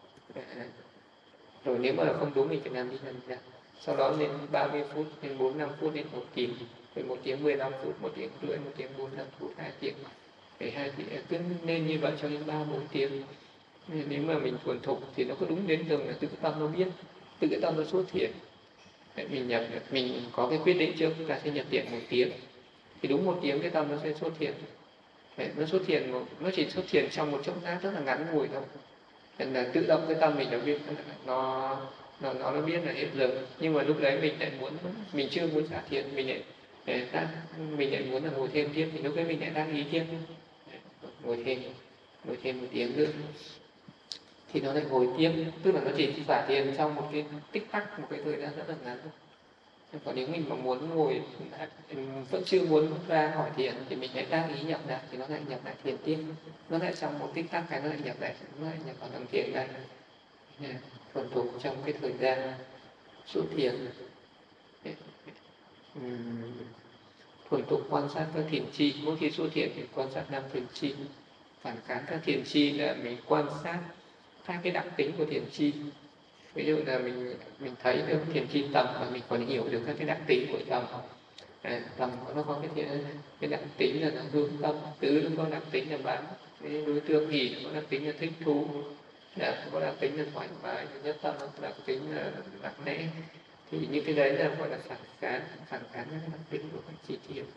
S1: Rồi nếu mà không đúng mình phải làm đi làm ra. Sau đó lên 30 phút, lên 45 phút, đến 1 tiếng, rồi 1 tiếng 15 phút, 1 tiếng rưỡi, 1 tiếng 45 phút, 2 tiếng. Để 2 tiếng cứ nên như vậy cho đến 3-4 tiếng. Nếu mà mình thuần thục thì nó có đúng đến rừng là tự tâm nó biết, tự tâm nó xuất hiện. Mình nhập, mình có cái quyết định trước là sẽ nhập thiền 1 tiếng. Thì đúng 1 tiếng cái tâm nó sẽ xuất hiện. Nó xuất hiện, nó chỉ xuất hiện trong một chốc lát rất là ngắn ngủi thôi. Nên là tự động cái tâm mình nó biết, nó biết là hết giờ. Nhưng mà lúc đấy mình lại muốn, mình chưa muốn xả thiền, mình lại muốn là ngồi thêm tiếp, thì lúc đấy mình lại đăng ý tiếp, ngồi thêm 1 tiếng nữa thì nó lại ngồi tiếp, tức là nó chỉ xả thiền trong một cái tích tắc, một cái thời gian rất là ngắn thôi. Còn nếu mình mà muốn ngồi, vẫn chưa muốn ra khỏi thiền thì mình lại đăng ý nhập lại, thì nó lại nhập lại thiền tiếp, nó lại trong một tích tắc cái nó lại nhập vào đồng thiền này. Thuần thục trong cái thời gian xuất thiền, thuần thục quan sát các thiền chi. Mỗi khi xuất thiền thì quan sát 5 thiền chi. Phản kháng các thiền chi là mình quan sát các cái đặc tính của thiền chi. Ví dụ là mình thấy được thiền chi tầm và mình còn hiểu được các cái đặc tính của tầm. Tầm nó có cái đặc tính là nó hướng tâm, tứ nó có đặc tính là bán, cái đối tượng hỷ nó có đặc tính là thích thú, có đặc tính là thoải mái, nhất tâm nó có đặc tính là lặng lẽ. Thì những cái đấy là gọi là phản kháng các đặc tính của các chi thiền.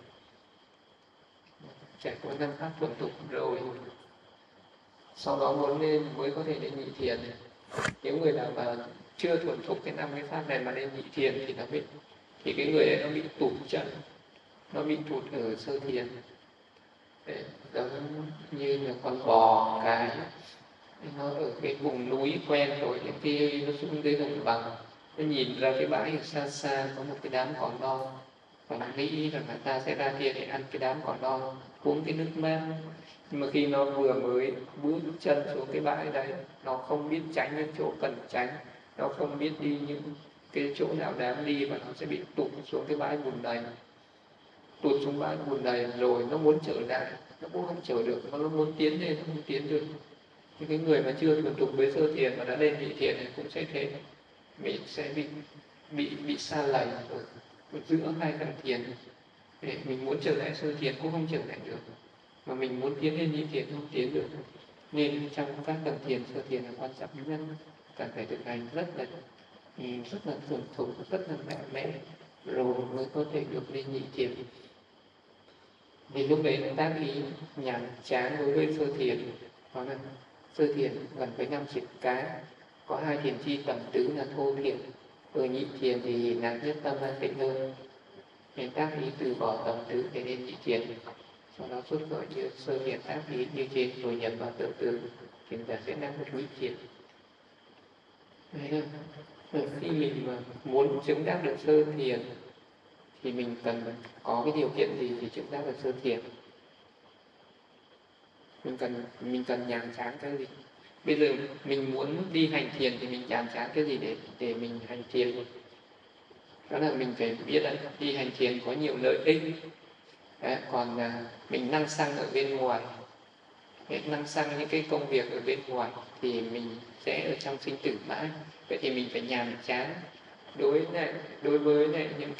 S1: Trải qua 5 pháp thuần thục rồi, sau đó muốn lên mới có thể lên nhị thiền. Nếu người nào mà chưa thuần thục cái 5 cái pháp này mà lên nhị thiền thì cái người ấy nó bị tụt chân, nó bị tụt ở sơ thiền. Giống như là con bò cái nó ở cái vùng núi quen rồi, đến khi nó xuống dưới đồng bằng, nó nhìn ra cái bãi ở xa xa có một cái đám cỏ non, và nó nghĩ rằng là ta sẽ ra kia để ăn cái đám cỏ non, uống cái nước mát. Nhưng mà khi nó vừa mới bước chân xuống cái bãi đấy, nó không biết tránh những chỗ cần tránh, nó không biết đi những cái chỗ nào đáng đi, và nó sẽ bị tụt xuống cái bãi bùn đầy. Tụt xuống bãi bùn đầy rồi nó muốn trở lại, nó cũng không trở được, nó muốn tiến lên, nó không tiến được. Những cái người mà chưa thuần thục với sơ thiền mà đã lên nhị thiền thì cũng sẽ thế, mình sẽ bị sa lầy ở giữa hai căn thiền. Để mình muốn trở lại sơ thiền cũng không trở lại được, mà mình muốn tiến lên nhị thiền không tiến được. Nên trong các tầng thiền, sơ thiền là quan trọng nhất, cần phải thực hành rất là thuần thục, rất là mạnh mẽ rồi mới có thể được lên nhị thiền. Thì lúc đấy nó tác ý nhàm chán đối với sơ thiền. Đó là sơ thiền gần với 5 triệt cá, có 2 thiền chi tầm tứ là thô thiền. Ở nhị thiền thì nặng nhất tâm an tịnh hơn, nên tác ý từ bỏ tầm tứ để lên nhị thiền. Sau đó xuất khởi như sơ thiền tác ý như trên, rồi nhập vào tự từ, thiền giả sẽ năng được nhị thiền. Đấy là khi mình mà muốn chứng đắc được sơ thiền thì mình cần có cái điều kiện gì để chứng đắc được sơ thiền? Mình cần nhàm chán cái gì? Bây giờ mình muốn đi hành thiền thì mình nhàm chán cái gì để mình hành thiền? Đó là mình phải biết đấy, đi hành thiền có nhiều lợi ích. Đấy, còn mình năng xăng ở bên ngoài, năng xăng những cái công việc ở bên ngoài thì mình sẽ ở trong sinh tử mãi. Vậy thì mình phải nhàm chán đối với những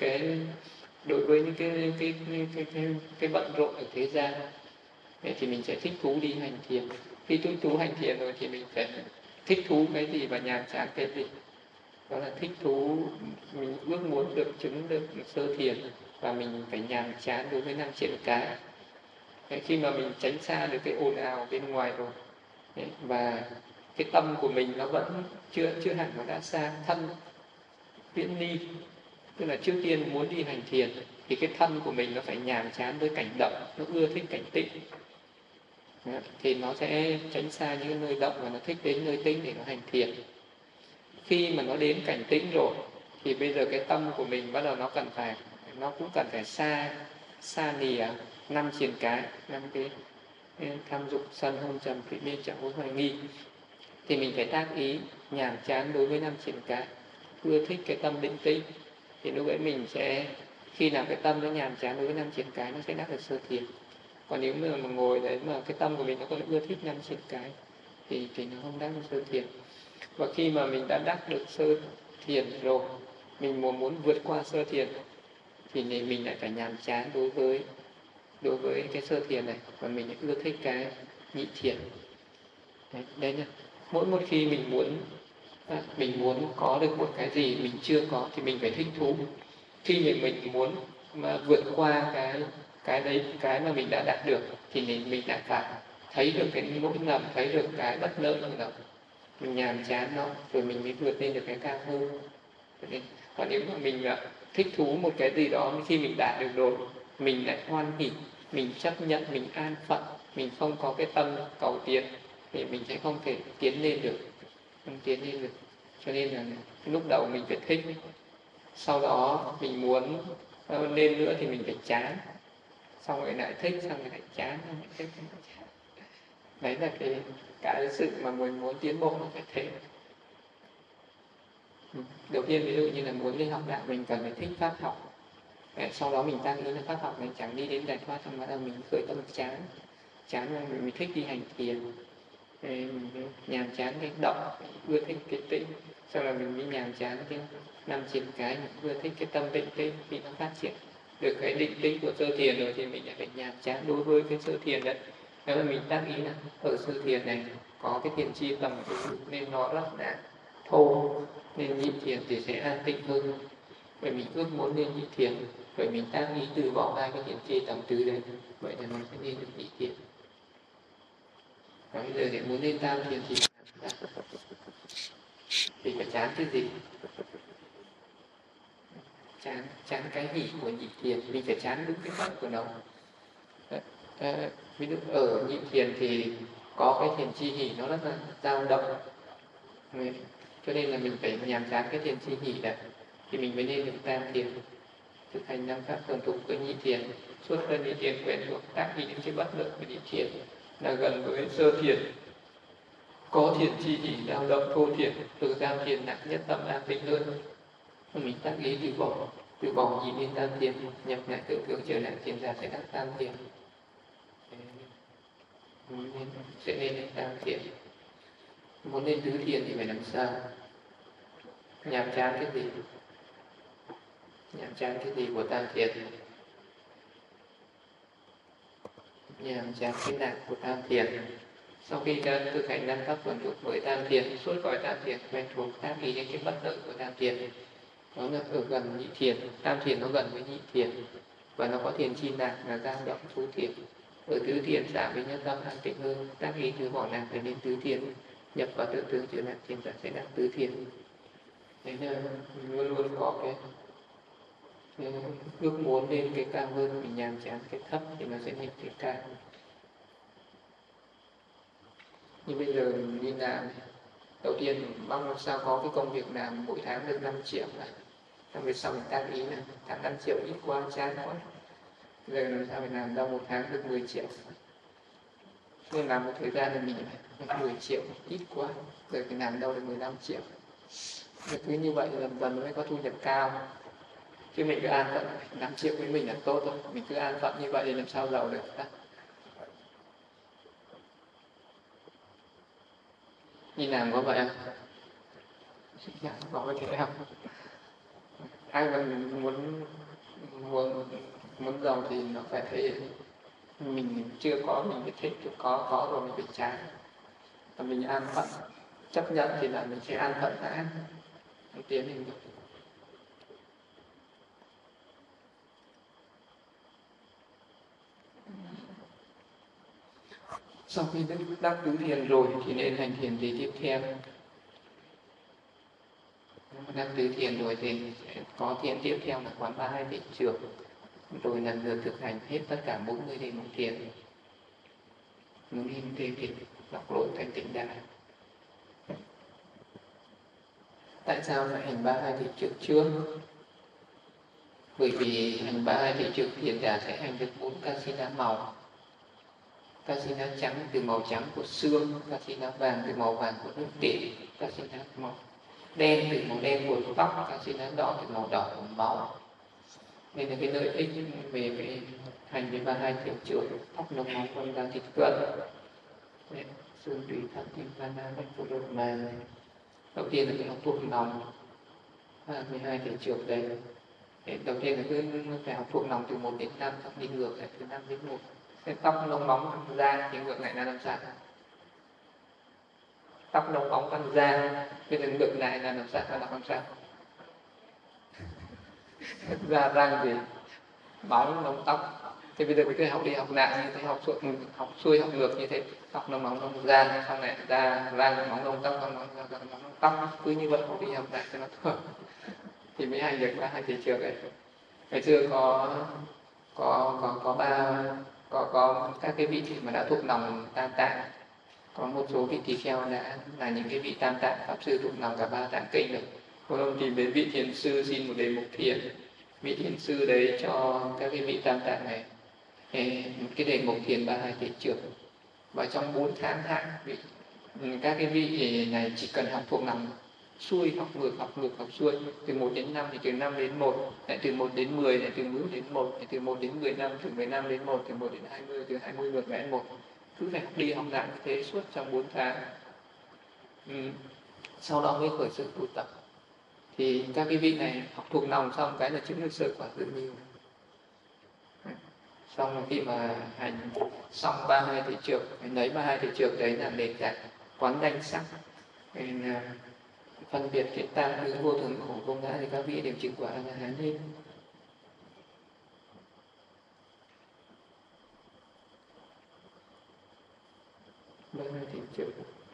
S1: cái bận rộn ở thế gian. Vậy thì mình sẽ thích thú đi hành thiền. Khi thích thú hành thiền rồi thì mình phải thích thú cái gì và nhàm chán cái gì. Đó là thích thú, mình ước muốn được chứng được sơ thiền, và mình phải nhàm chán đối với 5 triện cái. Khi mà mình tránh xa được cái ồn ào bên ngoài rồi, và cái tâm của mình nó vẫn chưa hẳn nó đã xa thân viễn ly, tức là trước tiên muốn đi hành thiền thì cái thân của mình nó phải nhàm chán với cảnh động, nó ưa thích cảnh tĩnh, thì nó sẽ tránh xa những nơi động và nó thích đến nơi tĩnh để nó hành thiền. Khi mà nó đến cảnh tĩnh rồi thì bây giờ cái tâm của mình bắt đầu nó cũng cần phải xa lìa 5 triền cái, 5 tham dục sân hôn trầm thủy mê chẳng muốn hoài nghi, thì mình phải tác ý nhàm chán đối với năm triển cái, ưa thích cái tâm định tĩnh. Thì lúc ấy mình sẽ, khi nào cái tâm nó nhàm chán đối với năm triển cái, nó sẽ đắc được sơ thiền. Còn nếu mà ngồi đấy mà cái tâm của mình nó còn ưa thích năm triển cái thì nó không đắc được sơ thiền. Và khi mà mình đã đắc được sơ thiền rồi, mình muốn vượt qua sơ thiền thì mình lại phải nhàm chán đối với cái sơ thiền này, và mình lại ưa thích cái nhị thiền. Đấy nhá. Mỗi một khi mình muốn có được một cái gì mình chưa có thì mình phải thích thú. Khi mình muốn mà vượt qua cái đấy, cái mà mình đã đạt được, thì mình lại phải thấy được cái lỗi lầm, thấy được cái bất lợi của nó, mình nhàm chán nó, rồi mình mới vượt lên được cái cao hơn. Còn nếu mà mình thích thú một cái gì đó, khi mình đạt được rồi, mình lại hoan hỉ, mình chấp nhận, mình an phận, mình không có cái tâm cầu tiến, thì mình sẽ không thể tiến lên được, Cho nên là lúc đầu mình phải thích, sau đó mình muốn lên nữa thì mình phải chán, xong rồi lại thích, xong rồi lại chán, xong lại thích, xong lại chán. Đấy là cái sự mà mình muốn tiến bộ, nó phải thế. Đầu tiên ví dụ như là muốn lên học đạo, mình cần phải thích pháp học. Sau đó mình tăng ý là pháp học này chẳng đi đến giải thoát, xong rồi mình khởi tâm chán rồi mình thích đi hành thiền, mình nhàm chán cái động, ưa thích cái tĩnh, sau đó mình mới nhàm chán cái năm triển cái, mình ưa thích cái tâm định tĩnh. Khi nó phát triển được cái định tĩnh của sơ thiền rồi thì mình lại phải nhàm chán đối với cái sơ thiền đấy. Nếu mà mình tác ý là ở sơ thiền này có cái thiền chi tầm nên nó rất là thô, nên nhị thiền thì sẽ an tĩnh hơn. Vậy mình ước muốn lên nhị thiền, vậy mình tác ý từ bỏ hai cái thiền chi tầm tứ đấy, vậy là mình sẽ lên được nhị thiền. Và bây giờ để muốn lên tam thiền thì phải chán cái gì? Chán cái hỷ của nhị thiền, mình phải chán đúng cái phận của nó. Ví dụ ở nhị thiền thì có cái thiền chi hỷ nó rất là dao động, cho nên là mình phải nhàm chán cái thiền chi hỷ này thì mình mới lên được tam thiền, thực hành năm pháp thuần thục của nhị thiền. Suốt thân nhị thiền quen thuộc, tác ý những cái bất lợi của nhị thiền là gần với sơ thiền. Có thiền chi hỷ dao động thô thiền, từ tam thiền nặng nhất tâm an tĩnh hơn. Mình tác ý từ bỏ nhị lên tam thiền, nhập lại tưởng tượng trở lại thiền ra sẽ đắc tam thiền. Sẽ lên tam thiền. Muốn lên tứ thiền thì phải làm sao? Nhàm chán cái gì? Nhàm chán cái gì của tam thiền? Nhàm chán cái nặng của tam thiền. Sau khi ta thực hành năm pháp thuần thục với tam thiền, suốt khỏi tam thiền quen thuộc, tác ý đến cái bất lợi của tam thiền, nó là ở gần nhị thiền. Tam thiền nó gần với nhị thiền và nó có thiền chi nạc là dao động thú thiền. Ở tứ thiền giảm với nhân tâm an tĩnh hơn, tác ý từ bỏ nạc để lên tứ thiền, nhập vào tưởng tượng trở lại thiền giả sẽ đạt tứ thiền. Thế nên luôn luôn có cái ước muốn lên cái cao hơn, mình nhàm chán cái thấp thì nó sẽ lên cái cao. Như bây giờ mình đi làm, đầu tiên mong làm sao có cái công việc làm mỗi tháng được 5 triệu này. Xong rồi sau mình tăng ý là tháng 5 triệu ít quá, chán quá. Giờ làm sao phải làm đâu một tháng được 10 triệu. Nên làm một thời gian là mình phải 10 triệu, ít quá. Giờ phải làm đâu được 15 triệu. Rồi cứ như vậy dần dần mới có thu nhập cao. Chứ mình cứ an phận 5 triệu với mình là tốt thôi. Mình cứ an phận như vậy thì làm sao giàu được ta. Đi làm có vậy không? Có cái thế không? Ai mà muốn giàu thì nó phải thấy mình chưa có, mình phải thích, có rồi mình phải chán. Và mình an phận, chấp nhận thì là mình sẽ an phận đã, không tiến lên được. Sau khi đắc tứ thiền rồi thì nên hành thiền gì tiếp theo? Đắc tứ thiền rồi thì sẽ có thiền tiếp theo là quán 32 định trưởng. Rồi lần lượt thực hành hết tất cả 40 đề mục thiền. Muốn hình thêm thiền đọc lỗi thành tịnh đại. Tại sao phải hành 32 định trưởng trước? Bởi vì hành 32 định trưởng thiền giả sẽ hành được 4 kasina màu. casina trắng từ màu trắng của xương, casina vàng từ màu vàng của nước tiểu, casina màu đen từ màu đen của tóc, casina đỏ từ màu đỏ của máu. Nên là cái lợi ích về cái hành với 32 thiền trưởng, tóc nông máu con da thịt cận, xương tủy thắt tim vana bạch phù đột màng. Đầu tiên là cái học thuộc lòng 12 thiền trưởng đây. Đầu tiên là cứ phải học thuộc lòng từ 1 đến 5, xong đi ngược lại từ 5 đến 1. Cái tóc lông bóng da thì ngược lại là làm sao? Tóc lông bóng con da, bây giờ ngược lại là làm sao? Là làm sao? Da răng thì bóng lông tóc. Thì bây giờ mình cứ học đi học lại như thế, học xuôi học ngược như thế, tóc lông bóng lông da, xong lại da răng bóng lông tóc, bóng lông tóc, cứ như vậy học đi học lại cho nó thuộc. Thì mới hành được 32 thiền trưởng ấy. Ngày xưa có các cái vị mà đã thuộc lòng tam tạng, có một số vị tỳ kheo đã là những cái vị tam tạng pháp sư thuộc lòng cả 3 tạng kinh được. Cô ông tìm đến vị thiền sư xin một đề mục thiền, vị thiền sư đấy cho các cái vị tam tạng này cái đề mục thiền 32 thiền trưởng, và trong 4 tháng các cái vị này chỉ cần học thuộc lòng xuôi, học ngược, học xuôi từ 1 đến 5 thì từ 5 đến 1, lại từ 1 đến 10, lại từ 10 đến 1, lại từ 1 đến 15, từ 15 đến 1, từ 1 đến 20, từ 20 ngược lại 1. Cứ phải học đi học lại như thế suốt trong 4 tháng. Sau đó mới khởi sự tu tập. Thì các cái vị này học thuộc lòng xong cái là chứng được sơ quả tự nhiên. Xong rồi khi mà hành xong 32 thiền trưởng, lấy 32 thiền trưởng đấy là nền tảng quán đảnh sắc, nên phân biệt cái tam thứ vô thường khổ vô ngã thì các vị đều chứng quả là hán lên. Thiền trưởng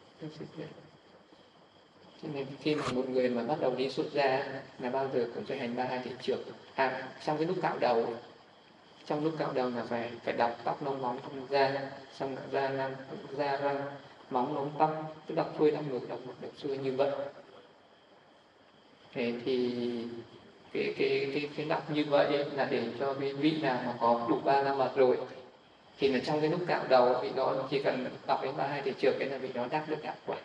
S1: cho nên khi mà một người mà bắt đầu đi xuất gia là bao giờ cũng phải hành 32 thiền trưởng. Trong cái lúc cạo đầu, là phải đọc tóc lông móng không da, xong là da răng móng lông tóc, cứ đọc xuôi đọc ngược, đọc xuôi như vậy. Thế thì cái đọc như vậy là để cho cái vị nào mà có đủ 3 la mật rồi thì là trong cái lúc cạo đầu vị đó chỉ cần đọc đến 32 thiền trưởng cái là vị đó đắc được đạo quả.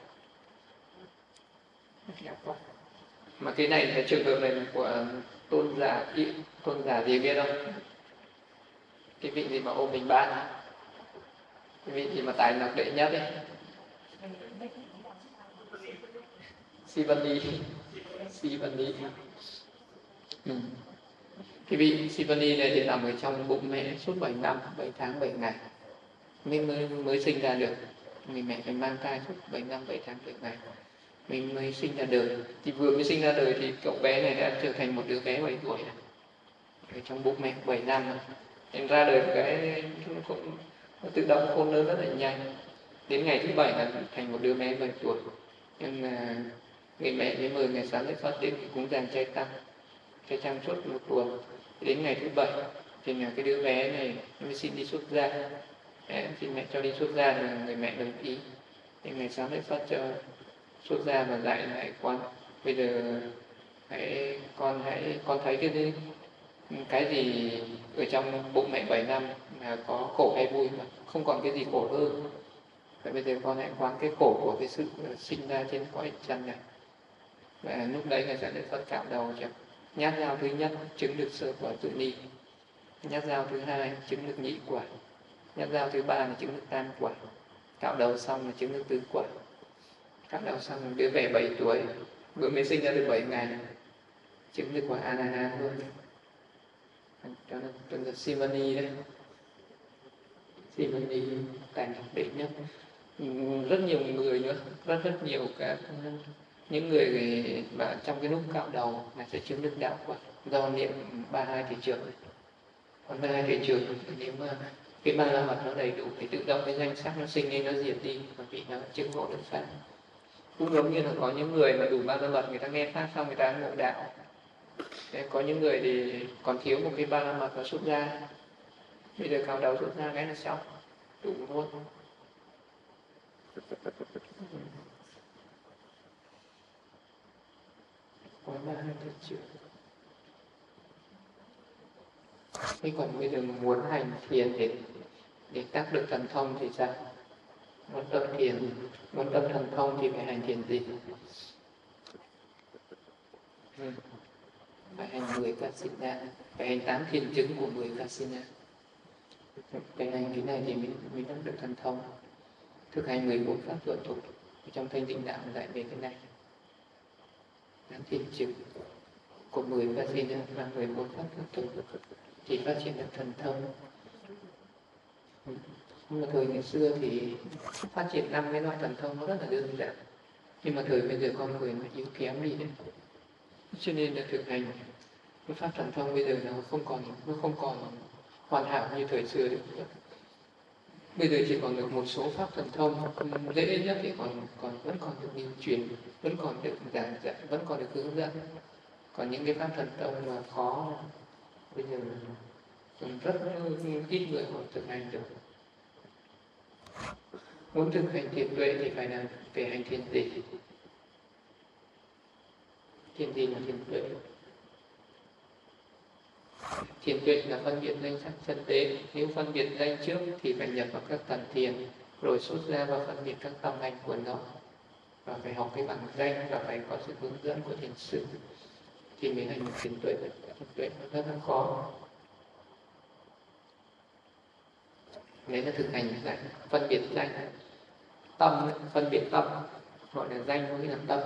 S1: Mà cái này là trường hợp này là của tôn giả gì biết không? Cái vị gì mà ôm mình ban, cái vị gì mà tài lộc đệ nhất ấy, Sivani. Cái vị Sivani này thì nằm ở trong bụng mẹ suốt 7 năm, 7 tháng 7 ngày mới sinh ra được. Người mẹ phải mang thai suốt 7 năm 7 tháng 7 ngày mình mới sinh ra đời. Thì vừa mới sinh ra đời thì cậu bé này đã trở thành một đứa bé 7 tuổi ở trong bụng mẹ 7 năm rồi. Nên ra đời cái cũng tự động khôn lớn rất là nhanh. Đến ngày thứ 7 là thành một đứa bé 7 tuổi. Nhưng mà người mẹ mới mời ngày sáng lễ Phật đến cúng dường chay tăng suốt một tuần. Đến ngày thứ 7 thì là cái đứa bé này mới xin đi xuất gia. Xin mẹ cho đi xuất gia là người mẹ đồng ý. Thì ngày sáng lễ Phật cho xuất gia và dạy lại con. Bây giờ con thấy cái gì ở trong bụng mẹ 7 năm là có khổ hay vui mà không còn cái gì khổ hơn. Vậy bây giờ con hãy quán cái khổ của cái sự sinh ra trên cõi trần này. Và lúc đấy người sẽ được Phật cạo đầu cho nhát dao thứ nhất chứng được sơ quả tự ni, nhát dao thứ hai chứng được nhị quả, nhát dao thứ ba là chứng được tam quả. Cạo đầu xong là chứng được tứ quả. Cạo đầu xong là đứa bé 7 tuổi vừa mới sinh ra được 7 ngày chứng được quả A-la-hán luôn. Cho nên tên là Sivani đấy. Sivani tài học đệ nhất. Rất nhiều người nữa, rất nhiều những người mà trong cái lúc cạo đầu là sẽ chứng được đạo quả do niệm 32 thiền trưởng. Còn 32 thiền trưởng nếu mà cái ba la mật nó đầy đủ thì tự động cái danh sắc nó sinh lên, nó diệt đi và vị nó chứng ngộ được pháp. Cũng giống như là có những người mà đủ ba la mật, người ta nghe pháp xong người ta ngộ đạo. Thế có những người thì còn thiếu một cái ba la mật và xuất gia. Bây giờ cạo đầu xuất gia cái là xong, đủ luôn. Có 32 thiền trưởng. Thế còn bây giờ muốn hành thiền thì Để tác được thần thông thì sao? Muốn tập thiền, muốn tập thần thông thì phải hành thiền gì? Phải hành 10 Kasina, phải hành 8 thiền chứng của 10 Kasina. Phải hành cái này thì mới đắc được thần thông. Thực hành 14 pháp thuận thục trong Thanh Tịnh Đạo dạy về cái này. 8 thiền chứng của 10 Kasina và 14 pháp thuận thục thì phát triển được thần thông. Nhưng mà thời ngày xưa thì phát triển 5 cái loại thần thông nó rất là đơn giản. Nhưng mà thời bây giờ con người nó yếu kém đi đấy. Cho nên là thực hành cái pháp thần thông bây giờ nó không còn hoàn hảo như thời xưa được. Bây giờ chỉ còn được một số pháp thần thông dễ nhất thì vẫn còn được lưu truyền, vẫn còn được giảng dạy, vẫn còn được hướng dẫn. Còn những cái pháp thần thông mà khó bây giờ rất ít người họ thực hành được. Muốn thực hành thiền tuệ thì phải hành thiền gì? Thiền gì là thiền tuệ? Thiền tuệ là phân biệt danh sắc chân tế. Nếu phân biệt danh trước thì phải nhập vào các tầng thiền, rồi xuất ra và phân biệt các tâm hành của nó. Và phải học cái bằng danh và phải có sự hướng dẫn của thiền sư thì mới hành được thiền tuệ. Thiền tuệ nó rất là khó. Đấy là thực hành danh, phân biệt danh. Tâm, phân biệt tâm, gọi là danh có nghĩa là tâm.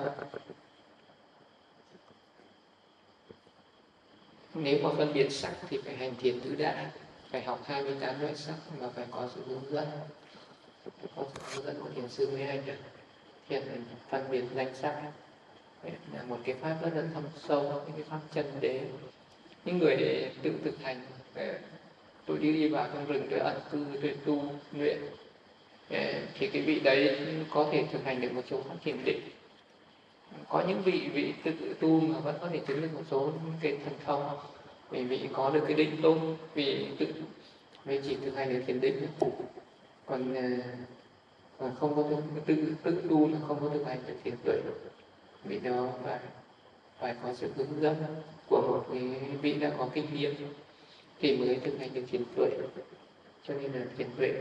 S1: Nếu mà phân biệt sắc thì phải hành thiền tứ đại, phải học 28 loại sắc và phải có sự hướng dẫn. Có sự hướng dẫn của thiền sư mới hành được. Thiền phân biệt danh sắc là một cái pháp rất là thâm sâu, cái pháp chân đế. Những người để tự thực hành, tôi đi vào trong rừng, tôi ẩn cư, tôi tu luyện, thì cái vị đấy có thể thực hành được một số pháp thiền định. Có những vị tự tu mà vẫn có thể chứng được một số cái thần thông, vì vị có được cái định tông, vì chỉ thực hành được thiền định. Còn không có tự tu là không có thực hành được thiền tuệ. Vì đó phải có sự hướng dẫn của một cái vị đã có kinh nghiệm thì mới thực hành được thiền tuệ. Cho nên là thiền tuệ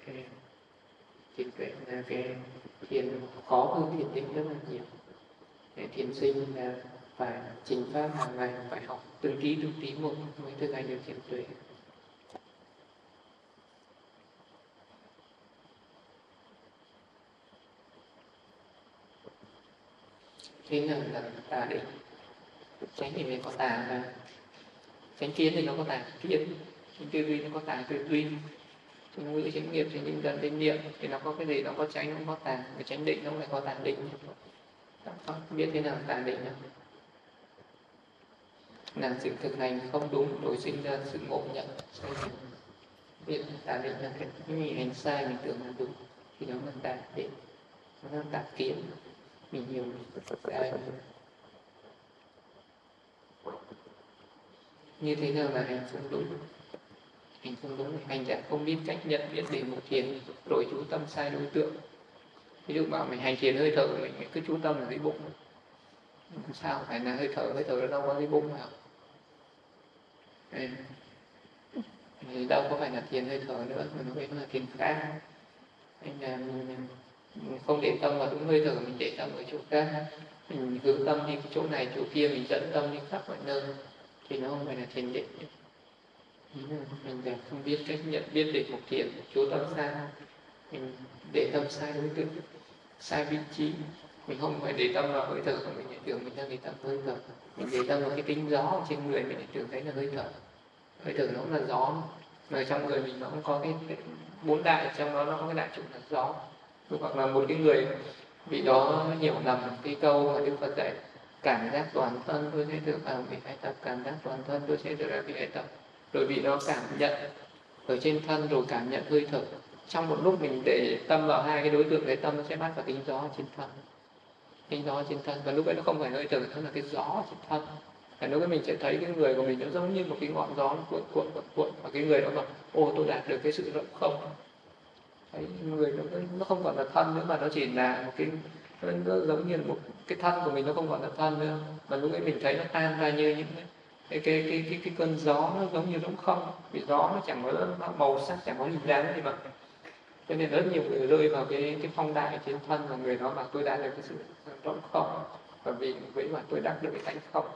S1: là cái thiền khó hơn thiền định rất là nhiều. Thiền sinh là phải trình pháp hàng ngày, phải học từng tí một mới thực hành được thiền tuệ. Thế là tà định. Chánh thì mới có tà, và chánh kiến thì nó có tà kiến, chánh tư duy nó có tà tư duy, chánh ngữ, chánh nghiệp, chánh định tuệ, chánh niệm thì nó có cái gì, nó có chánh, nó có tà. Cái chánh định nó phải có tà định. Không biết thế nào tà định không? Là sự thực hành không đúng đối sinh ra sự ngộ nhận sai lầm. Biết tà định là cái mình hành sai mình tưởng là đúng thì đó là tà định, nó là tà kiến. Mình nhiều sai như thế nào là hành không đúng? Hành không đúng là hành giả không biết cách nhận biết để một thiền, rồi chú tâm sai đối tượng. Ví dụ bảo mình hành thiền hơi thở, mình cứ chú tâm là cái bụng. Sao phải là hơi thở nó đâu có cái bụng nào. Thì đâu có phải là thiền hơi thở nữa, mà nó là thiền khác. Nên là mình không để tâm vào đúng hơi thở, mình để tâm ở chỗ khác. Mình hướng tâm đi chỗ này chỗ kia, mình dẫn tâm đi khắp mọi nơi thì nó không phải là thiền định. Mình là không biết cách nhận biết để một thiền, chú tâm sai, mình để tâm sai đối tượng, sai vị trí. Mình không phải để tâm vào hơi thở, mình lại tưởng mình đang để tâm hơi thở. Mình để tâm vào cái tính gió ở trên người, mình lại tưởng thấy là hơi thở. Hơi thở nó cũng là gió, mà trong người mình nó cũng có cái bốn đại, trong đó nó có cái đại chủng là gió. Hoặc là một cái người vị đó hiểu lầm cái câu mà Đức Phật dạy, cảm giác toàn thân tôi sẽ được vị hãy tập, cảm giác toàn thân tôi sẽ được vị hãy tập. Rồi vị đó cảm nhận ở trên thân, rồi cảm nhận hơi thở. Trong một lúc mình để tâm vào hai cái đối tượng đấy, tâm nó sẽ bắt vào tính gió trên thân, tính gió trên thân, và lúc ấy nó không phải hơi thở, nó là cái gió trên thân. Và lúc ấy mình sẽ thấy cái người của mình nó giống như một cái ngọn gió nó cuộn, và cái người đó bảo tôi đạt được cái sự rộng không. Thấy người nó không còn là thân nữa, mà nó chỉ là một cái, nó giống như là một cái thân của mình, nó không còn là thân nữa. Mà lúc ấy mình thấy nó tan ra như những cái cơn gió nó giống như trống không, vì gió nó chẳng có màu sắc, chẳng có hình dáng gì mà. Cho nên rất nhiều người rơi vào cái phong đại trên thân, và người đó mà tôi đã được cái sự trống không, và vì vậy mà tôi đắc được cái tánh không.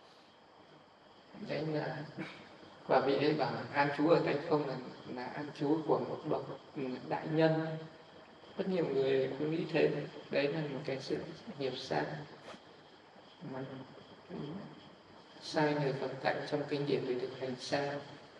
S1: Đấy là, và vì đấy bảo an trú ở tánh không là an trú của một bậc đại nhân. Rất nhiều người cứ nghĩ thế. Đấy là một cái sự hiểu sai mà sai người Phật dạy trong kinh điển về thực hành sai.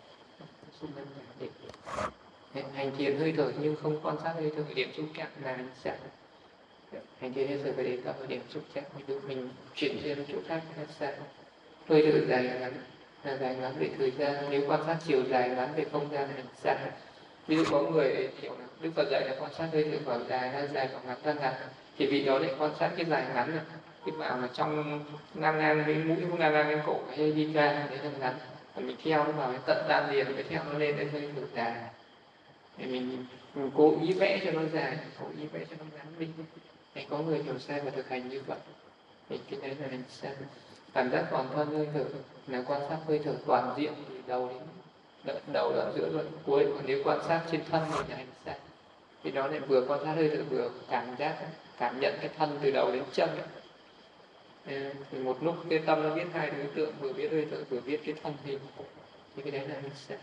S1: Hành thiền hơi thở nhưng không quan sát hơi thở, điểm xúc chạm là hành sai. Hành thiền hơi thở phải đề cập ở điểm xúc chạm, mình chuyển sang chỗ khác là sai. Hơi thở dài ngắn là dài ngắn về thời gian, nếu quan sát chiều dài ngắn về không gian là hành sai. Ví dụ có người hiểu là Đức Phật dạy là quan sát hơi thở vào dài ra dài, vào ngắn ra ngắn, thì vì đó lại quan sát cái dài ngắn này, cái bảo là trong ngang ngang với mũi, ngang ngang cái cổ hay đi ra đấy là ngắn, và mình theo nó vào cái tận đan điền, cái theo nó lên đến hơi thở dài, thì mình cố ý vẽ cho nó dài, cố ý vẽ cho nó ngắn đi. Thì có người hiểu sai và thực hành như vậy, thì cái đấy là hành sai. Cảm giác toàn thân hơi thở là quan sát hơi thở toàn diện từ đầu đến đầu, đoạn giữa, đoạn cuối. Còn nếu quan sát trên thân thì là hành sai, thì đó lại vừa quan sát hơi thở vừa cảm nhận cái thân từ đầu đến chân. Thì một lúc cái tâm nó biết hai đối tượng, vừa biết hơi thở vừa biết cái thân hình, thì cái đấy là hành sai.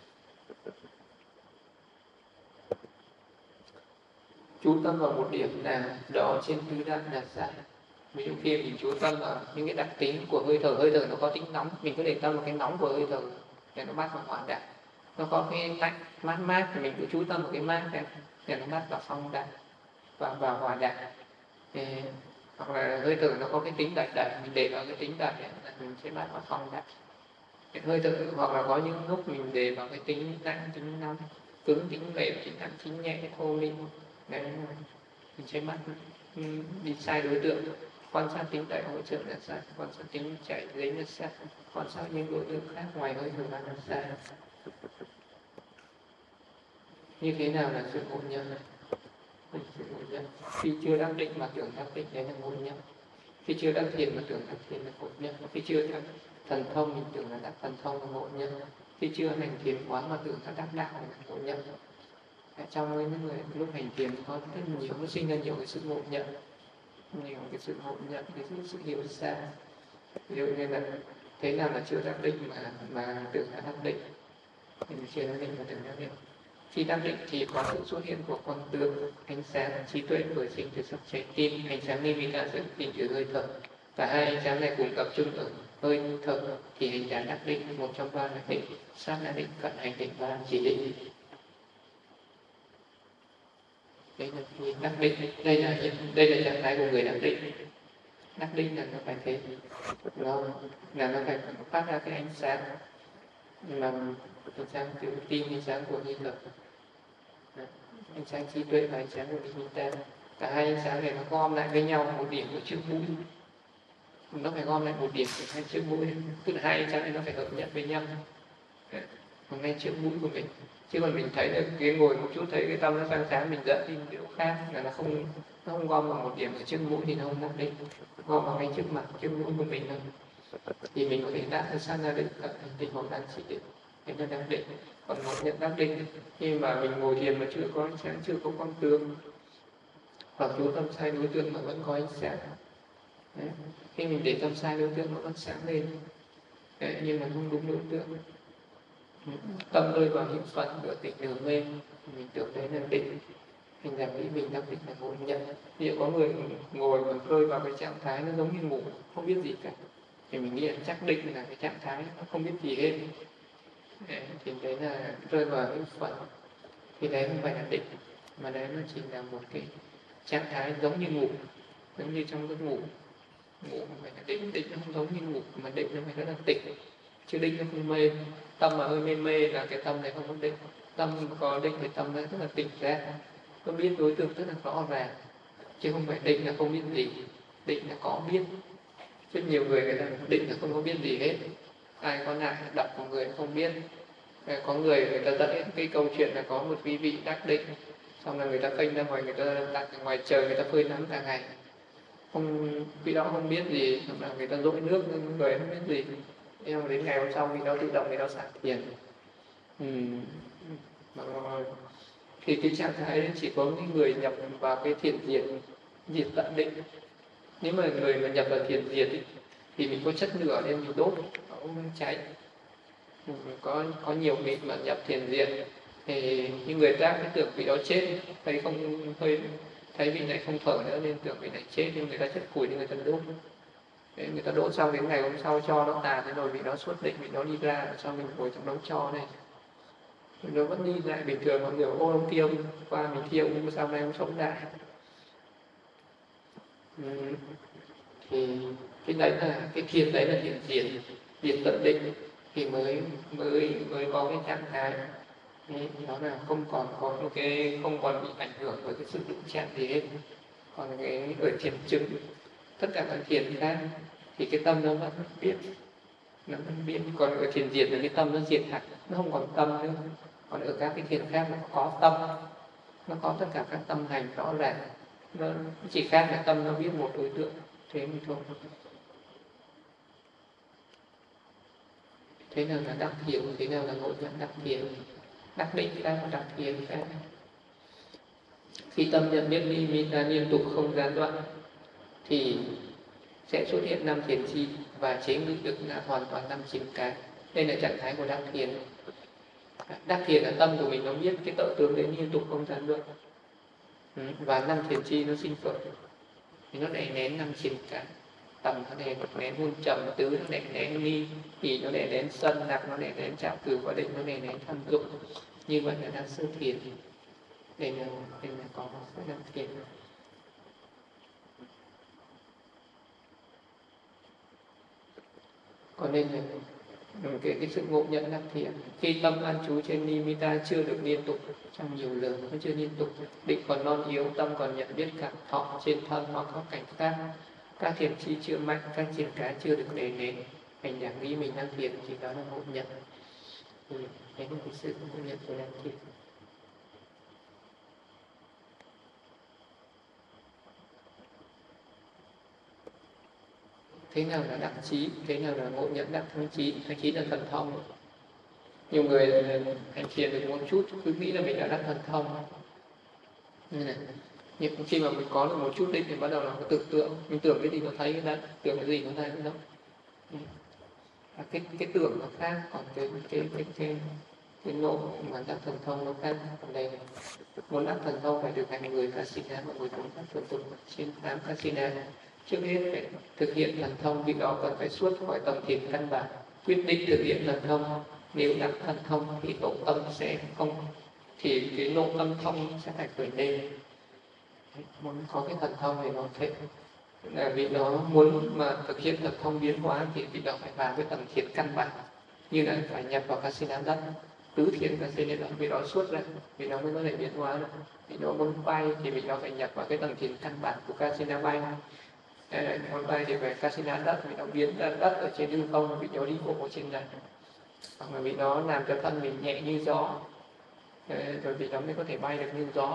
S1: Chú tâm vào một điểm nào đó trên tứ đại là sai. Ví dụ khi mình chú tâm vào những cái đặc tính của hơi thở nó có tính nóng, mình cứ để tâm vào cái nóng của hơi thở để nó bắt vào hỏa đại. Nó có cái lạnh mát mát thì mình cứ chú tâm vào cái mát này để nó bắt vào phong đại, vào hỏa đại. Hoặc là hơi thở nó có cái tính đẩy, mình để vào cái tính đẩy là mình sẽ bắt vào phong đại. Cái hơi thở, hoặc là có những lúc mình để vào cái tính nặng, tính nóng, cứng, tính mềm, tính nặng, tính nhẹ, thô minh, đấy mình sẽ bắt đi sai đối tượng. Quan sát tính đại hỗ trợ là sai, quan sát tính chạy giấy là sai, quan sát những đối tượng khác ngoài hơi thở là sai. Như thế nào là sự ngộ nhân này? Sự ngộ nhân khi chưa đắc định mà tưởng đắc định, đấy là ngộ nhân. Khi chưa đắc thiền mà tưởng đắc thiền là ngộ nhân. Khi chưa đắc thần thông mình tưởng là đắc thần thông là ngộ nhân. Khi chưa hành thiền quán mà tưởng là đắc đạo là ngộ nhân. Trong những người lúc hành thiền có rất nhiều, nó sinh ra nhiều cái sự ngộ nhận, nhiều cái sự ngộ nhận, cái sự hiểu sai. Ví dụ như là thế nào là chưa đắc định mà tưởng là đắc định, thì chưa đắc định mà tưởng đắc định. Khi đắc định thì có sự xuất hiện của con tướng, ánh sáng, trí tuệ khởi sinh từ sắc trái tim, ánh sáng nimitta dẫn tình từ hơi thở. Cả hai ánh sáng này cùng tập trung ở hơi thở thì hành giả đắc định. Một trong ba là định, sát là định, cận hành định và chỉ định. Đây là đắc định, đây là trạng thái của người đắc định. Đắc định là nó phải thế, nó phải phát ra cái ánh sáng, mà ánh sáng từ tim, ánh sáng của hơi thở, ánh sáng trí tuệ và ánh sáng của nimitta. Cả hai ánh sáng này nó gom lại với nhau một điểm ở trước mũi, nó phải gom lại một điểm ở ngay trước mũi, tức là hai ánh sáng này nó phải hợp nhất với nhau ở ngay trước mũi của mình. Chứ còn mình thấy là cái ngồi một chút thấy cái tâm nó sáng sáng, mình dẫn đi chỗ khác là nó không gom vào một điểm ở trước mũi thì nó không ổn định, gom vào ngay trước mặt, trước mũi của mình thôi, thì mình có thể đạt được sát na định, cận hành định hoặc đang chỉ định, nên là đang định. Còn một nhận đắc định khi mà mình ngồi thiền mà chưa có ánh sáng, chưa có con tướng, hoặc chú tâm sai đối tượng mà vẫn có ánh sáng. Đấy. Khi mình để tâm sai đối tượng nó vẫn sáng lên. Đấy, nhưng mà không đúng đối tượng. Tâm rơi vào những phần nửa tỉnh nửa mê, mình tưởng đấy là định, mình làm nghĩ mình đang định là ngồi nhận. Ví dụ có người ngồi mà rơi vào cái trạng thái nó giống như ngủ, không biết gì cả, thì mình nghĩ là chắc định là cái trạng thái nó không biết gì hết. Đấy, thì đấy là rơi vào những phần, thì đấy không phải là định, mà đấy nó chỉ là một cái trạng thái giống như ngủ, giống như trong giấc ngủ. Ngủ không phải là định, định nó không giống như ngủ, mà định nó phải rất là tỉnh, chứ định nó không mê. Tâm mà hơi mê là cái tâm này không có định. Tâm có định thì tâm nó rất là tỉnh ra, nó biết đối tượng rất là rõ ràng, chứ không phải định là không biết gì. Định là có biết. Rất nhiều người ta định là không có biết gì hết. Ai có lại đọc của người không biết. Có người ta dẫn cái câu chuyện là có một quý vị đắc định, xong là người ta phênh ra ngoài, người ta đặt ở ngoài trời, người ta phơi nắng cả ngày, vị đó không biết gì, hoặc là người ta dội nước người không biết gì, nhưng mà đến ngày hôm sau vị đó tự động vị đó xả thiền. Mà thì cái trạng thái đấy chỉ có những người nhập vào cái thiền diệt tận định. Nếu mà người mà nhập vào thiền diệt thì mình có chất lửa nên mình đốt nó cũng cháy. Có nhiều vị mà nhập thiền diệt thì những người ta cái tưởng vị đó chết, thấy vị này không thở nữa nên tưởng vị này chết, nên người ta chất củi nên người ta đốt. Để người ta đốt xong đến ngày hôm sau cho nó tàn, thế rồi vị đó xuất định, vị đó đi ra, sau mình ngồi trong đống tro này, nó vẫn đi lại bình thường. Mọi người ô ông kia qua mình thiêu sao nay ông sống lại. Thì cái đấy là cái thiền, đấy là thiền diệt tận định thì mới có cái trạng thái đó là không còn có một cái, không còn bị ảnh hưởng bởi cái sự đụng chạm gì hết. Còn cái ở thiền chứng, tất cả các thiền khác thì cái tâm nó vẫn biết, còn ở thiền diệt là cái tâm nó diệt hẳn, nó không còn tâm nữa. Còn ở các cái thiền khác nó có tâm, nó có tất cả các tâm hành rõ ràng, nó chỉ khác là tâm nó biết một đối tượng thế mà thôi. Thế nào là đắc thiền, thế nào là ngộ nhận đắc thiền? Đắc định khác và đắc thiền khác. Khi tâm nhận biết nimitta liên tục không gián đoạn thì sẽ xuất hiện 5 thiền chi và chế ngự được là hoàn toàn 5 chìm cái. Đây là trạng thái của đắc thiền. Đắc thiền là tâm của mình nó biết cái tợ tướng đấy liên tục không gián đoạn, và 5 thiền chi nó sinh khởi thì nó đè nén 5 chìm cái. Tầm nó đè nén hôn trầm, tứ nó đè nén nghi, hỷ nó đè nén sân, nặc nó đè nén trạo cử, và định nó đè nén tham dụng. Như vậy là đang sơ thiền. Đây là có đắc thiền. Còn nên là cái sự ngộ nhận đắc thiền, khi tâm an trú trên nimitta chưa được liên tục trong nhiều lời, nó chưa liên tục, định còn non yếu, tâm còn nhận biết cảm thọ trên thân hoặc có cảnh khác, các thiền chi chưa mạnh, các triển cái chưa được đè nén, hành giả nghĩ mình đang thiền thì đó là ngộ nhận. Đấy là cái sự ngộ nhận của đắc thiền. Thế nào là đắc trí, thế nào là ngộ nhận đắc thắng trí? Thắng trí là thần thông. Nhiều người hành thiền được một chút cứ nghĩ là mình đã đắc thần thông. Nhưng khi mà mình có được một chút định thì bắt đầu là có tưởng tượng, mình tưởng cái gì nó thấy cái đấy, tưởng cái gì nó thấy cái đó. Cái tưởng nó khác, còn cái nộ mà đắc thần thông nó khác. Còn đây muốn đắc thần thông phải được hành 10 Kasina và 14 pháp phật tục trên 8 Kasina. Trước hết phải thực hiện thần thông, vì đó cần phải xuất khỏi tầm thiền căn bản, quyết định thực hiện thần thông. Nếu đắc thần thông thì nộ tâm sẽ không, thì cái nộ tâm thông sẽ phải khởi lên. Muốn có cái thần thông thì nó thể là vì nó muốn mà thực hiện thần thông biến hóa thì vì đó phải vào cái tầm thiền căn bản, như là phải nhập vào Kasina đất, tứ thiền Kasina đất, vì đó xuất ra, vì nó mới có thể biến hóa được. Vì nó muốn bay thì vì nó phải nhập vào cái tầm thiền căn bản của Kasina bay. Muốn bay thì phải Kasina đất, vì nó biến ra đất ở trên hư không, vì nó đi bộ trên này, hoặc là vì nó làm cho thân mình nhẹ như gió, rồi vì nó mới có thể bay được như gió.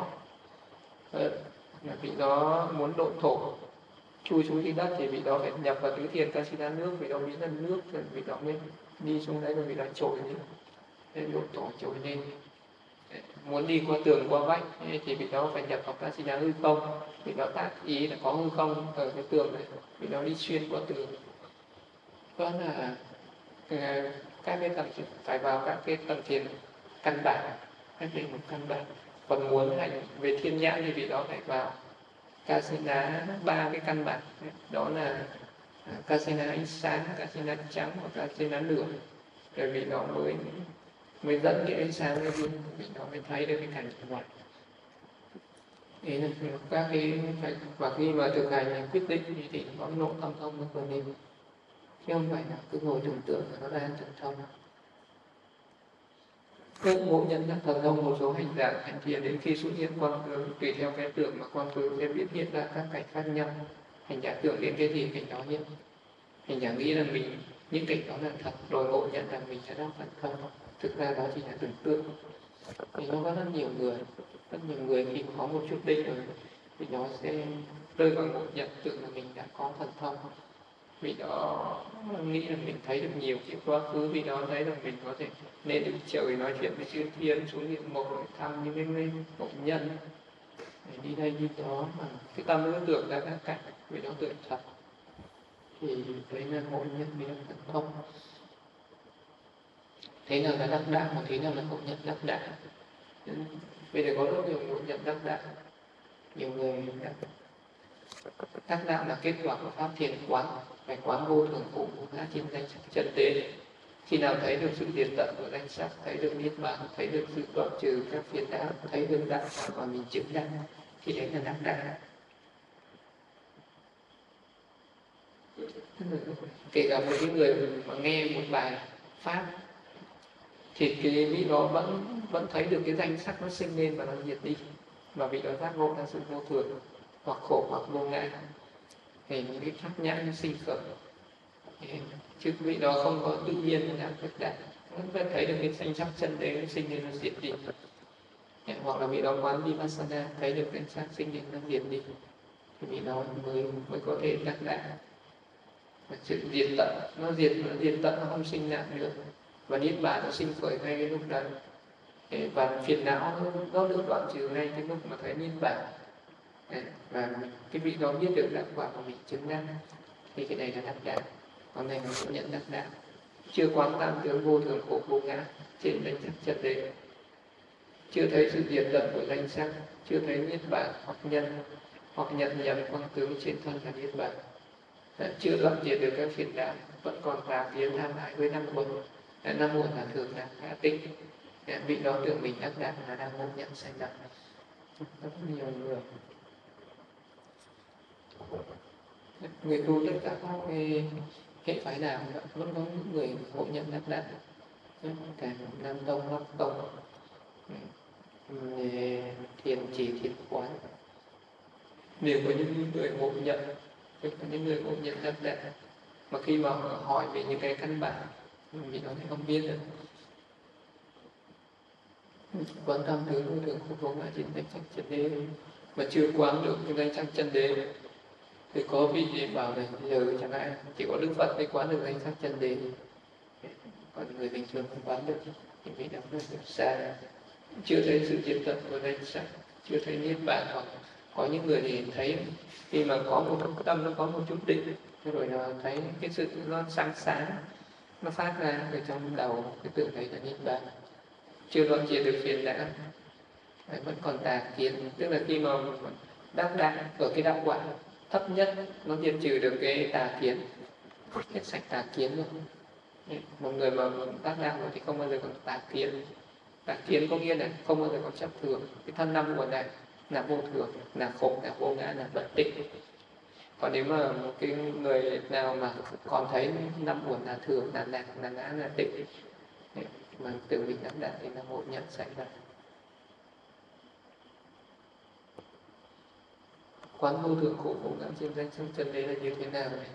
S1: Vì nó muốn độ thổ chui xuống dưới đất thì vị đó phải nhập vào tứ thiền Kasina nước, vị đó biến thành nước, rồi vị đó mới đi xuống đấy, rồi vị đó trồi lên, độ thổ trồi lên. Muốn đi qua tường qua vách thì vị đó phải nhập vào Kasina hư không, vị đó tác ý là có hư không ở cái tường này, vị đó đi xuyên qua tường. Đó là các cái tầng phải vào các cái tầng thiền căn bản, các cái một căn bản. Còn muốn hành về thiên nhãn thì vị đó phải vào Kasina 3 cái căn bản, đó là Kasina ánh sáng, Kasina trắng và Kasina lửa. Rồi vị đó mới dẫn cái ánh sáng lên, vị đó mới thấy được cái cảnh ngoài. Đấy là các cái và khi mà thực hành quyết định thì có nộ tâm thông nó khởi lên, chứ không phải là cứ ngồi tưởng tượng là nó đang thần thông. Các ngộ nhận đắc thần thông, một số hành giả hành thiền đến khi xuất hiện quang tướng, tùy theo cái tưởng mà quang tướng sẽ biến hiện ra các cảnh khác nhau. Hành giả tưởng đến cái gì cảnh đó hiện, hành giả nghĩ là mình những cảnh đó là thật, rồi ngộ nhận rằng mình sẽ đắc thần thông. Thực ra đó chỉ là tưởng tượng. Thì nó có rất nhiều người khi có một chút định rồi thì nó sẽ rơi vào ngộ nhận tưởng là mình đã có thần thông. Vì đó nghĩ là mình thấy được nhiều cái quá khứ, vì đó thấy rằng mình có thể lên được trời nói chuyện với chư thiên, xuống địa ngục để thăm những cái ngộ nhân, để đi đây đi đó mà cái tâm nó tưởng ra các cảnh, vì nó tưởng thật thì đấy là ngộ nhân, vì nó tận thông. Thế nào là đắc đạo, mà thế nào là ngộ nhận đắc đạo? Bây giờ có rất nhiều ngộ nhận đắc đạo. Nhiều người đắc đạo là kết quả của pháp thiền quán, phải quán vô thường khổ vô ngã trên danh sắc chân đế. Khi nào thấy được sự diệt tận của danh sắc, thấy được niết bàn, thấy được sự đoạn trừ các phiền não, thấy được đạo mà mình chứng đắc, thì đấy là đắc đạo. Kể cả một cái người mà nghe một bài pháp thì cái vị đó vẫn thấy được cái danh sắc nó sinh lên và nó diệt đi, và vị đó giác ngộ ra sự vô thường hoặc khổ hoặc vô ngã, thì những cái pháp nhãn nó sinh khởi. Chứ vị đó không có tự nhiên là tất đạt, vẫn thấy được cái danh sắc chân đế nó sinh lên nó diệt đi. Hoặc là vị đó quán vipassana thấy được danh sắc sinh lên nó diệt đi, thì vị đó mới có thể đắc đạo. Sự diệt tận, nó diệt tận, nó không sinh lại nữa, và niết bàn nó sinh khởi ngay cái lúc đấy, và phiền não nó được đoạn trừ ngay cái lúc mà thấy niết bàn. Và cái vị đó biết được đạo quả của mình chứng đắc, thì cái này là đắc đạo. Còn này mình cũng nhận đắc đạo, chưa quán tam tướng vô thường khổ vô ngã trên danh sắc chân đế, chưa thấy sự diệt tận của danh sắc, chưa thấy niết bàn hoặc nhân, hoặc nhận nhầm quang tướng trên thân là niết bàn, chưa đoạn diệt được các phiền não, vẫn còn tà kiến tham hại với năm uẩn. Năm uẩn là thường là ngã tích. Vị đó tưởng mình đắc đạo là đang ngộ nhận sanh đạo. Rất nhiều người tu tất cả các hệ phái nào vẫn có những người ngộ nhận đắc đạo, cả Nam Tông, Bắc Tông, thiền chỉ, thiền quán, đều có những người ngộ nhận, có những người ngộ nhận đắc đạo. Mà khi mà hỏi về những cái căn bản, vì nó không biết được. Quán tham tướng vô thường khổ vô ngã trên danh sắc chân đế mà chưa quán được cái danh sắc chân đế, thì có vị gì bảo này giờ chẳng hạn chỉ có Đức Phật mới quán được danh sắc chân đế, còn người bình thường không quán được, thì vị đó nó xa, chưa thấy sự diệt tận của danh sắc, chưa thấy niết bàn. Hoặc có những người thì thấy khi mà có một tâm nó có một chút định, rồi nó thấy cái sự nó sáng sáng nó phát ra ở trong đầu, cái tưởng đấy là niết bàn, chưa đoạn diệt được phiền não, vẫn còn tà kiến. Tức là khi mà đắc đạo ở cái đạo quả thấp nhất, nó diệt trừ được cái tà kiến, hết sạch tà kiến luôn. Một người mà đắc đạo rồi thì không bao giờ còn tà kiến. Tà kiến có nghĩa là không bao giờ còn chấp thường. Cái thân năm của này là vô thường, là khổ, là vô ngã, là bất tịnh. Còn nếu mà một cái người nào mà còn thấy năm uẩn là thường, là lạc, là ngã, là tịnh, mà tự mình đắc đạo thì là ngộ nhận sanh đạo. Quán vô thường khổ vô ngã trên danh sắc chân đế là như thế nào này?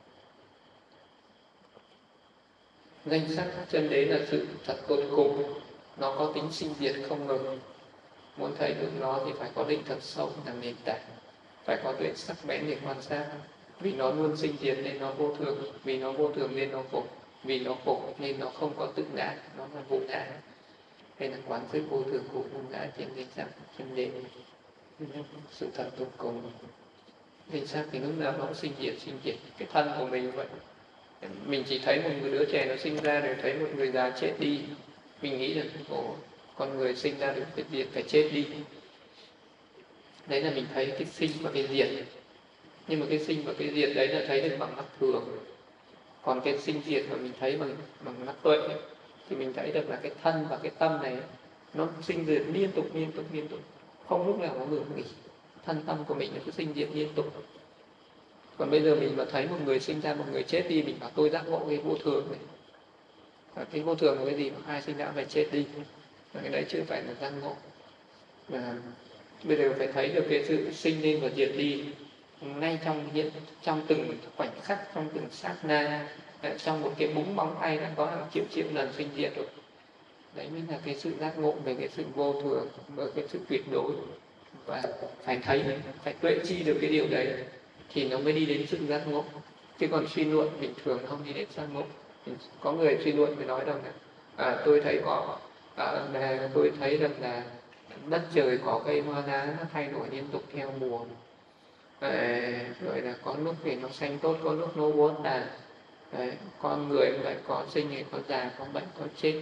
S1: Danh sắc chân đế là sự thật tột cùng, nó có tính sinh diệt không ngừng. Muốn thấy được nó thì phải có định thật sâu làm nền tảng, phải có tuệ sắc bén để quan sát. Vì nó luôn sinh diệt nên nó vô thường, vì nó vô thường nên nó khổ, vì nó khổ nên nó không có tự ngã, nó là vô ngã. Đây là quán sự vô thường khổ vô ngã trên danh sắc chân đế, sự thật tột cùng. Danh sắc thì lúc nào nó cũng sinh diệt. Cái thân của mình vậy, mình chỉ thấy một đứa trẻ nó sinh ra, rồi thấy một người già chết đi, mình nghĩ là con người sinh ra được phải diệt, phải chết đi. Đấy là mình thấy cái sinh và cái diệt. Nhưng mà cái sinh và cái diệt đấy là thấy được bằng mắt thường. Còn cái sinh diệt mà mình thấy bằng mắt tuệ thì mình thấy được là cái thân và cái tâm này nó sinh diệt liên tục, không lúc nào nó ngừng nghỉ. Thân tâm của mình nó cứ sinh diệt liên tục. Còn bây giờ mình mà thấy một người sinh ra, một người chết đi, mình bảo tôi giác ngộ cái vô thường này. Cái vô thường là cái gì mà ai sinh ra phải chết đi, và cái đấy chưa phải là giác ngộ. Mà bây giờ phải thấy được cái sự sinh lên và diệt đi ngay trong từng khoảnh khắc, trong từng sát na, trong một cái búng móng tay đã có hàng triệu lần sinh diệt rồi. Đấy mới là cái sự giác ngộ về cái sự vô thường, về cái sự tuyệt đối. Và phải thấy, phải tuệ chi được cái điều đấy thì nó mới đi đến sự giác ngộ. Chứ Chứ còn suy luận bình thường không đi đến giác ngộ. Có người suy luận mới nói rằng là tôi thấy tôi thấy rằng là đất trời có cây hoa lá nó thay đổi liên tục theo mùa, rồi là có lúc thì nó xanh tốt, có lúc nó uốn tàn. Con người lại có sinh thì có già, có bệnh, có chết.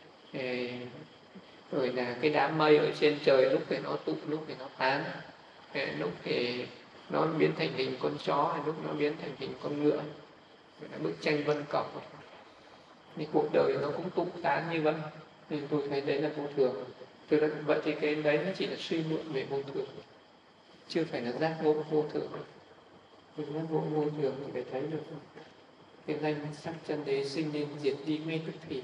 S1: Rồi là cái đám mây ở trên trời lúc thì nó tụ, lúc thì nó tán. Lúc thì nó biến thành hình con chó, lúc nó biến thành hình con ngựa. Bức tranh Vân Cẩm, thì cuộc đời nó cũng tụ tán như vậy. Nên tôi thấy đấy là vô thường. Vậy thì cái đấy nó chỉ là suy luận về vô thường, chưa phải là giác ngộ vô thường. Giác ngộ vô thường thì phải thấy được cái danh sắc chân đế sinh lên diệt đi ngay tức thì,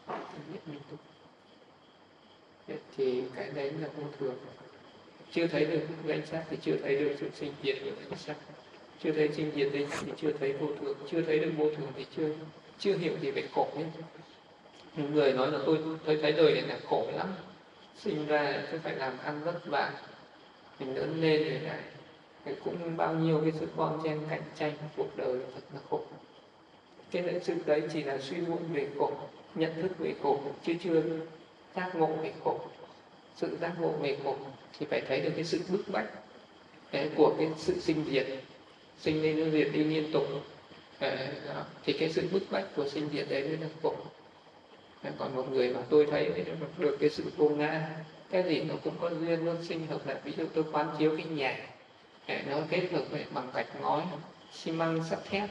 S1: thì cái đấy là vô thường. Chưa thấy được danh sắc thì chưa thấy được sự sinh diệt của danh sắc, chưa thấy sinh diệt danh sắc thì chưa thấy vô thường, chưa thấy được vô thường thì chưa hiểu gì về khổ nhé. Người nói là tôi thấy đời này là khổ lắm, sinh ra tôi phải làm ăn vất vả, mình lớn lên rồi lại cũng bao nhiêu cái sự bon chen cạnh tranh, cuộc đời thật là khổ. Cái lẽ sự đấy chỉ là suy luận về khổ, nhận thức về khổ, chứ chưa giác ngộ về khổ. Sự giác ngộ về khổ thì phải thấy được cái sự bức bách của cái sự sinh diệt, sinh lên diệt đi liên tục. Thì cái sự bức bách của sinh diệt đấy mới là khổ. Còn một người mà tôi thấy được cái sự vô ngã, cái gì nó cũng có duyên luôn sinh hợp lại. Ví dụ tôi quán chiếu cái nhà, nó kết hợp bằng gạch ngói, xi măng, sắt thép,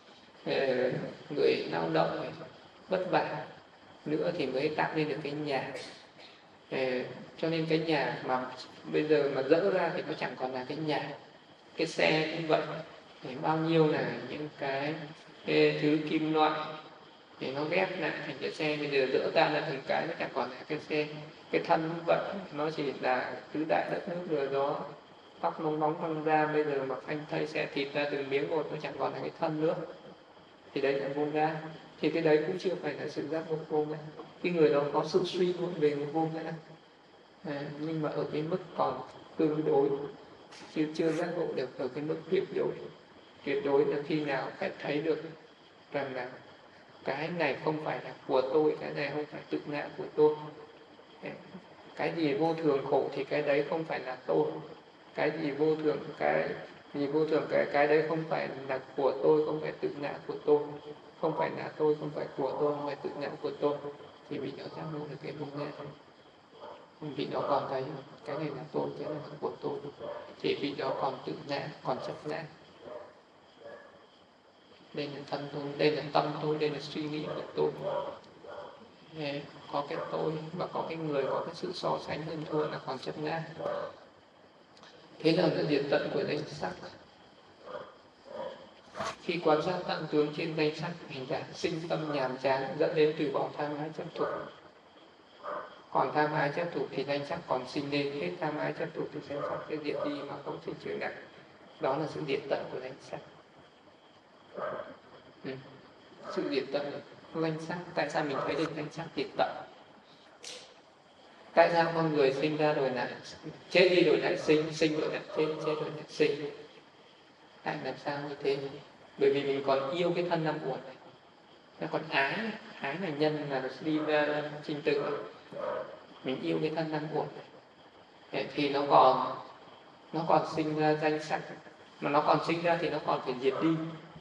S1: người lao động vất vả nữa thì mới tạo nên được cái nhà. Cho nên cái nhà mà bây giờ mà dỡ ra thì nó chẳng còn là cái nhà. Cái xe cũng vậy, thì bao nhiêu là những cái thứ kim loại thì nó ghép lại thành cái xe, bây giờ dỡ ra là từng cái nó chẳng còn là cái xe. Cái thân cũng vậy, nó chỉ là tứ đại đất nước lửa gió, tóc nóng bóng văng ra, bây giờ mà phanh thây xẻ thịt ra từng miếng một, nó chẳng còn là cái thân nữa. Thì đấy là vô ngã. Thì cái đấy cũng chưa phải là sự giác ngộ vô ngã. Cái người đó có sự suy luận về vô ngã, nhưng mà ở cái mức còn tương đối, chứ chưa giác ngộ được ở cái mức tuyệt đối. Tuyệt đối là khi nào phải thấy được rằng là cái này không phải là của tôi, cái này không phải tự ngã của tôi. Cái gì vô thường khổ thì cái đấy không phải là tôi. Cái gì vô thường, cái đấy không phải là của tôi, không phải tự ngã của tôi, không phải là tôi, không phải của tôi, không phải tự ngã của tôi. Thì vị đó giác ngộ được cái vô ngã. Vị đó còn thấy cái này là tôi, cái này là của tôi, thì vị đó còn tự ngã, còn chấp ngã. Đây là thân tôi, đây là tâm tôi, đây là suy nghĩ của tôi. Có cái tôi và có cái người, có cái sự so sánh hơn thua là còn chấp ngã. Thế là diệt tận của danh sắc. Khi quan sát tận tướng trên danh sắc, hành giả sinh tâm nhàm chán, dẫn đến từ bỏ tham ái chấp thủ. Còn tham ái chấp thủ thì danh sắc còn sinh lên, hết tham ái chấp thủ thì danh sắc sẽ diệt đi mà không sinh trưởng lại. Đó là sự diệt tận của danh sắc. Sự diệt tận danh sắc. Tại sao mình thấy được danh sắc diệt tận? Tại sao con người sinh ra rồi lại chết đi rồi lại sinh, sinh rồi lại chết, chết rồi lại sinh? Tại làm sao như thế? Bởi vì mình còn yêu cái thân năm uẩn này. Nó còn ái là nhân, là đi ra sinh tử. Mình yêu cái thân năm uẩn này, thì nó còn sinh ra danh sắc. Mà nó còn sinh ra thì nó còn phải diệt đi.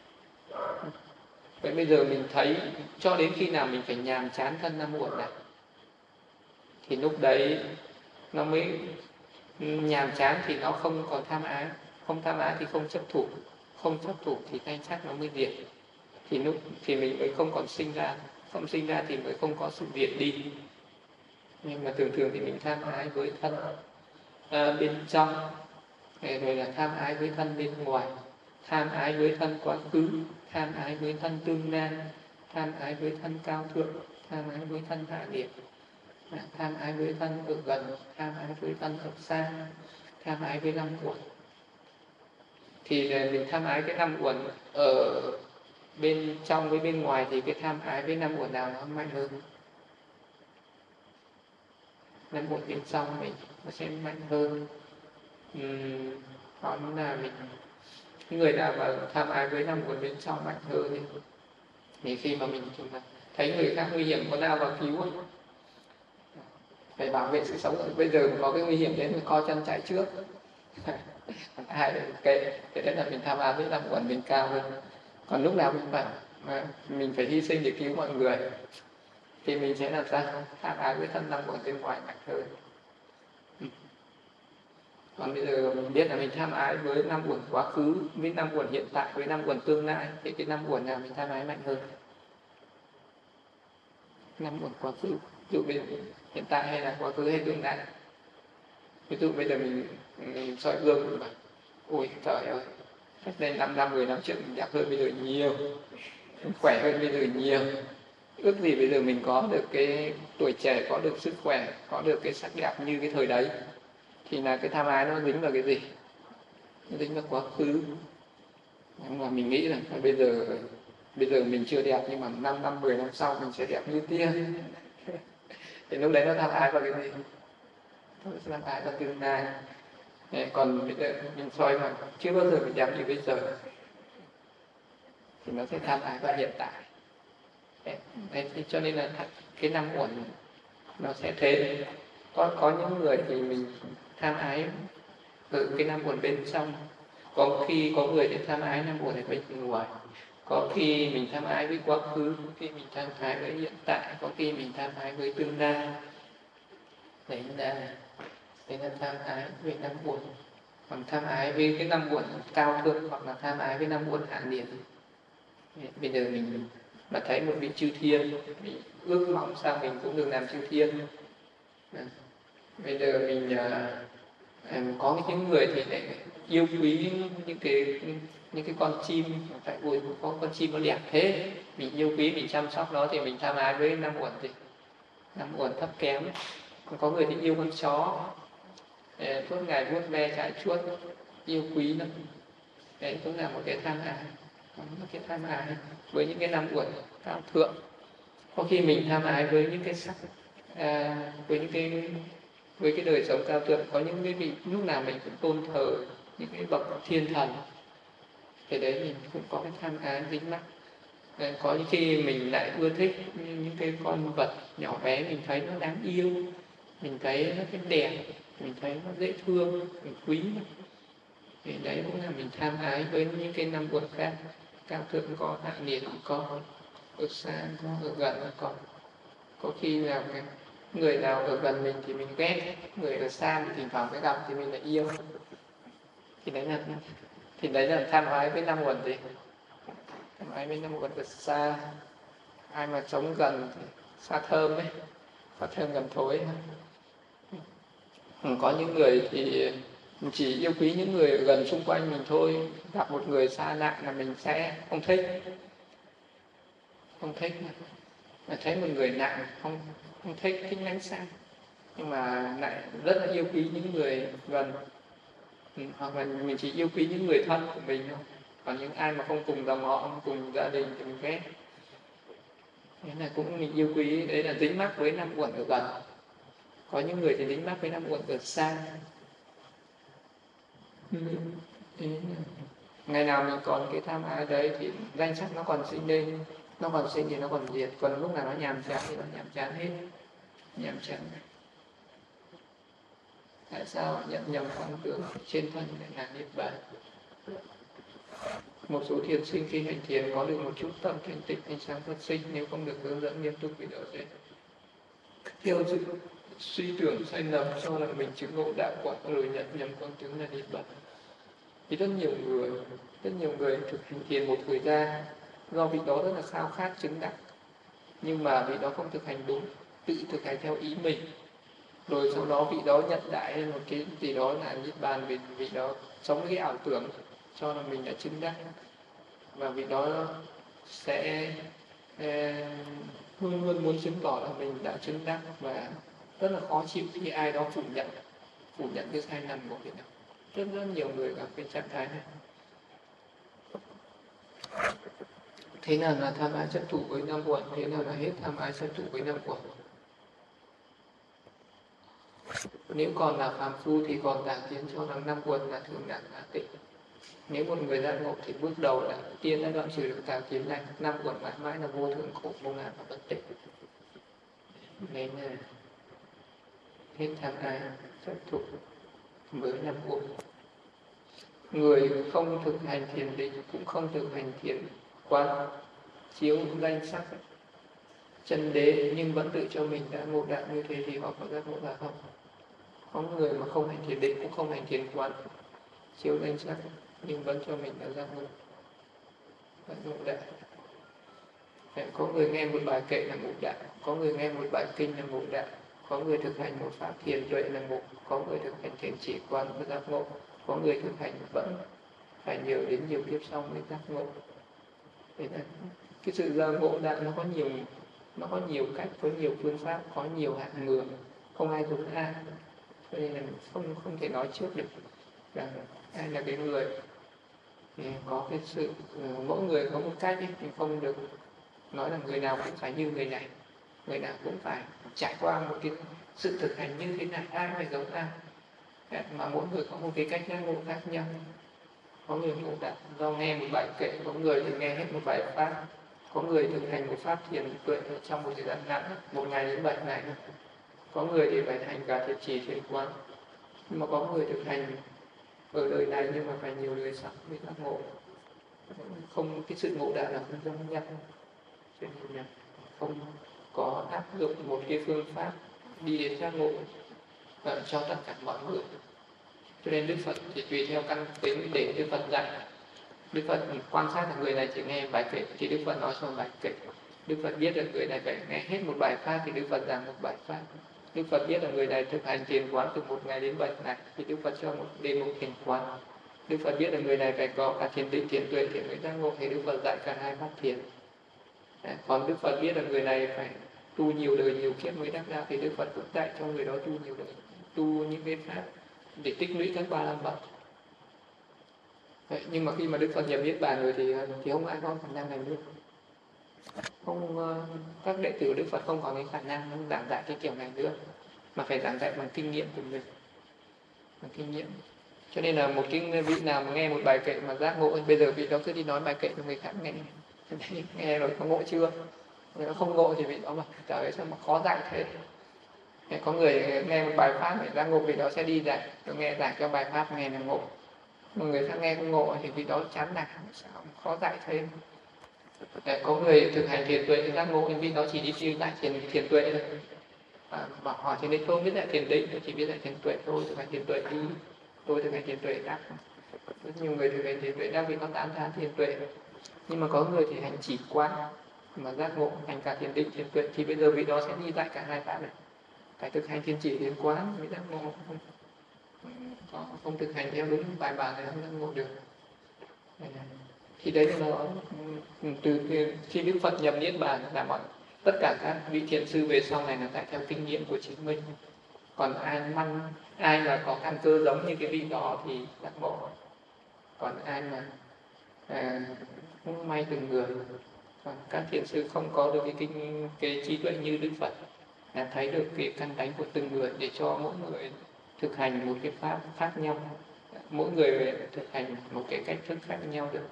S1: Vậy bây giờ mình thấy cho đến khi nào mình phải nhàm chán thân năm uẩn này, thì lúc đấy nó mới nhàm chán, thì nó không còn tham ái. Không tham ái thì không chấp thủ, không chấp thủ thì danh sắc nó mới diệt. Thì mình mới không còn sinh ra, không sinh ra thì mới không có sự diệt đi. Nhưng mà thường thì mình tham ái với thân bên trong, rồi là tham ái với thân bên ngoài, tham ái với thân quá khứ, tham ái với thân tương lai, tham ái với thân cao thượng, tham ái với thân hạ điệp, tham ái với thân ở gần, tham ái với thân ở xa, tham ái với năm uẩn. Thì mình tham ái cái năm uẩn ở bên trong với bên ngoài, thì cái tham ái với năm uẩn nào nó mạnh hơn? Năm uẩn bên trong mình nó sẽ mạnh hơn. Đó là mình Người nào mà tham ái với năm uẩn bên trong mạnh hơn thì khi mà chúng ta thấy người khác nguy hiểm có nào vào cứu ấy, phải bảo vệ sự sống. Bây giờ có cái nguy hiểm đến thì co chân chạy trước. Hai cái đấy là mình tham ái với năm uẩn mình cao hơn. Còn lúc nào mình bảo mình phải hy sinh để cứu mọi người thì mình sẽ làm sao tham ái với thân năm uẩn bên ngoài mạnh hơn. Còn bây giờ mình biết là mình tham ái với năm uẩn quá khứ, với năm uẩn hiện tại, với năm uẩn tương lai, thì cái năm uẩn nào mình tham ái mạnh hơn? Năm uẩn quá khứ, ví dụ bây giờ hiện tại hay là quá khứ hay tương lai? Ví dụ bây giờ mình soi gương mình bảo ôi trời ơi, cách đây 5 năm 10 năm trước mình đẹp hơn bây giờ nhiều, mình khỏe hơn bây giờ nhiều. Ước gì bây giờ mình có được cái tuổi trẻ, có được sức khỏe, có được cái sắc đẹp như cái thời đấy. Thì là cái tham ái nó dính vào cái gì? Nó dính vào quá khứ. Nhưng mà mình nghĩ rằng bây giờ mình chưa đẹp, nhưng mà 5 năm 10 năm sau mình sẽ đẹp như tiên. Thì lúc đấy nó tham ái vào cái gì? Nó tham ái vào tương lai. Còn bây giờ mình soi mà chưa bao giờ mình đẹp như bây giờ thì nó sẽ tham ái vào hiện tại. Đấy, cho nên là cái năm uẩn nó sẽ thế. Có những người thì mình tham ái ở cái năm uẩn bên trong, có khi có người thì tham ái năm uẩn ở bên ngoài, có khi mình tham ái với quá khứ, có khi mình tham ái với hiện tại, có khi mình tham ái với tương lai. Đấy là tham ái với năm uẩn. Còn tham ái với cái năm uẩn cao thượng hoặc là tham ái với năm uẩn hạ liệt, bây giờ mình mà thấy một vị chư thiên, mình ước mong sao mình cũng được làm chư thiên. Bây giờ mình có những người thì lại yêu quý những cái con chim, tại ui có con chim nó đẹp thế, mình yêu quý, mình chăm sóc nó, thì mình tham ái với năm uẩn gì, năm uẩn thấp kém. Còn có người thì yêu con chó, suốt ngày vuốt ve chải chuốt, yêu quý nó. Đấy cũng là một cái tham ái, một cái tham ái với những cái năm uẩn cao thượng. Có khi mình tham ái với những cái sắc, với cái đời sống cao thượng. Có những cái vị lúc nào mình cũng tôn thờ những cái bậc thiên thần, thì đấy mình cũng có cái tham ái dính mắc. Có những khi mình lại ưa thích những cái con vật nhỏ bé, mình thấy nó đáng yêu, mình thấy nó cái đẹp, mình thấy nó dễ thương, mình quý nó. Thì đấy cũng là mình tham ái với những cái năm uẩn khác, cao thượng có, hạ liệt có, ở xa có, ở gần có khi là cái người nào ở gần mình thì mình ghét, người ở xa thì thỉnh thoảng mới gặp thì mình lại yêu. Thì đấy là tham ái với năm uẩn gì? Tham ái với năm uẩn ở xa. Ai mà sống gần thì xa thơm ấy, xa thơm gần thối. Có những người thì mình chỉ yêu quý những người ở gần xung quanh mình thôi, gặp một người xa lạ là mình sẽ không thích. Mà thấy một người lạ không thích lánh xa. Nhưng mà lại rất là yêu quý những người gần. Hoặc là mình chỉ yêu quý những người thân của mình thôi. Còn những ai mà không cùng dòng họ, không cùng gia đình thì mình ghét. Thế là cũng mình yêu quý, đấy là dính mắc với năm uẩn ở gần. Có những người thì dính mắc với năm uẩn ở xa. Ngày nào mình còn cái tham ái đấy thì danh sắc nó còn sinh lên, nó còn sinh thì nó còn diệt. Còn lúc nào nó nhàm chán thì nó nhàm chán hết, nhàm chán. Tại sao nhận nhầm quan tưởng trên thân để là niết bàn? Một số thiền sinh khi hành thiền có được một chút tâm thanh tịnh, ánh sáng phát sinh, nếu không được hướng dẫn nghiêm túc, vì đó sẽ theo sự suy tưởng sai lầm cho là mình chứng ngộ đạo quả, rồi nhận nhầm quan tướng là niết bàn. Thì rất nhiều người thực hành thiền một thời gian, do vị đó rất là khao khát chứng đắc, nhưng mà vị đó không thực hành đúng, tự thực hành theo ý mình, rồi sau đó vị đó nhận đại một cái gì đó là niết bàn, vì vị đó sống với cái ảo tưởng cho là mình đã chứng đắc, và vị đó sẽ luôn luôn muốn chứng tỏ là mình đã chứng đắc, và rất là khó chịu khi ai đó phủ nhận cái sai lầm của vị đó. Rất nhiều người gặp cái trạng thái này. Thế nào là tham ái chấp thủ với năm uẩn, thế nào là hết tham ái chấp thủ với năm uẩn. Nếu còn là phàm phu thì còn đạt tiến cho rằng năm uẩn là thường đẳng là tịnh. Nếu một người giác ngộ thì bước đầu là tiên đã đoạn trừ được tà kiến này, năm quẩn mãi mãi là vô thượng khổ vô ngã và bất tịnh. Nên là hết tham ái chấp thủ mới là buông. Người không thực hành thiền định cũng không thực hành thiền quán chiếu danh sắc chân đế nhưng vẫn tự cho mình đã ngộ đạo như thế thì họ có giác ngộ là không? Có người mà không hành thiền định cũng không hành thiền quán chiếu danh sắc nhưng vẫn cho mình đã giác ngộ đạo. Có người nghe một bài kệ là ngộ đạo, có người nghe một bài kinh là ngộ đạo, có người thực hành một pháp thiền tuệ là ngộ, có người thực hành thiền chỉ quán mới giác ngộ, có người thực hành vẫn phải đến nhiều kiếp sau mới giác ngộ. Thế là cái sự giác ngộ đạo nó có nhiều cách, có nhiều phương pháp, có nhiều hạng người, không ai giống ai, cho nên là không thể nói trước được rằng ai là cái người có cái sự mỗi người có một cách ấy, thì không được nói là người nào cũng phải như người này, người nào cũng phải trải qua một cái sự thực hành như thế này, ai phải giống ai, mà mỗi người có một cái cách giác ngộ khác nhau. Có người ngộ đạo do nghe một bài kệ, có người thì nghe hết một bài pháp, có người thực hành một pháp thiền tuệ trong một thời gian ngắn, 1 ngày đến 7 ngày, có người thì phải hành cả thiền trì thiền quán, nhưng mà có người thực hành ở đời này nhưng mà phải nhiều đời sau mới giác ngộ. Không, cái sự ngộ đạo là không giống nhau, cho nên là không có áp dụng một cái phương pháp đi đến giác ngộ cho tất cả mọi người. Cho nên Đức Phật chỉ tùy theo căn tính để Đức Phật dạy. Đức Phật quan sát là người này chỉ nghe bài kệ thì Đức Phật nói cho bài kệ. Đức Phật biết là người này phải nghe hết một bài pháp thì Đức Phật giảng một bài pháp. Đức Phật biết là người này thực hành thiền quán từ 1 ngày đến 7 ngày thì Đức Phật cho đến một thiền quán. Đức Phật biết là người này phải có cả thiền định, thiền tuệ, thiền mới giác ngộ thì Đức Phật dạy cả 2 pháp thiền. Còn Đức Phật biết là người này phải tu nhiều đời nhiều kiếp mới đắc đạo thì Đức Phật cũng dạy cho người đó tu nhiều đời, tu những cái pháp để tích lũy các 3 la mật. Nhưng mà khi mà Đức Phật nhập niết bàn rồi thì không ai có khả năng này nữa. Các đệ tử Đức Phật không có cái khả năng giảng dạy cái kiểu này nữa, mà phải giảng dạy bằng kinh nghiệm của mình, bằng kinh nghiệm. Cho nên là một cái vị nào mà nghe một bài kệ mà giác ngộ, bây giờ vị đó cứ đi nói bài kệ cho người khác nghe rồi có ngộ chưa? Nếu không ngộ thì vị đó mà trời ơi sao mà khó dạy thế. Có người nghe một bài pháp để giác ngộ, vị đó sẽ đi dạy, rồi nghe giảng cho bài pháp nghe là ngộ. Mà người khác nghe không ngộ thì vị đó chán nản, sao khó dạy thêm. Có người thực hành thiền tuệ thì giác ngộ, nhưng vị đó chỉ đi siêu dạy thiền tuệ thôi. Bảo hỏi trên đây tôi biết dạy thiền định, tôi chỉ biết dạy thiền tuệ thôi, thực hành thiền tuệ đi, tôi thực hành thiền tuệ đắc. Rất nhiều người thực hành thiền tuệ đắc vì có tán thán thiền tuệ. Nhưng mà có người thì hành chỉ quán mà giác ngộ, hành cả thiền định, thiền tuệ thì bây giờ vị đó sẽ đi dạy cả 2 pháp này. Phải thực hành thiền chỉ thiền quán mới giác ngộ, không thực hành theo đúng bài bản thì không giác ngộ được. Thì đấy là nó từ khi Đức Phật nhập niết bàn là tất cả các vị thiền sư về sau này là tại theo kinh nghiệm của chính mình. Còn ai mà có căn cơ giống như cái vị đó thì giác ngộ. Còn ai mà không may từng người. Còn các thiền sư không có được cái trí tuệ như Đức Phật, là thấy được cái căn tánh của từng người để cho mỗi người thực hành một cái pháp khác nhau, mỗi người thực hành một cái cách thức khác nhau được.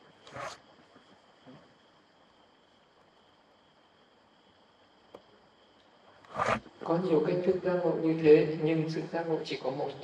S1: Có nhiều cách thức giác ngộ như thế, nhưng sự giác ngộ chỉ có một.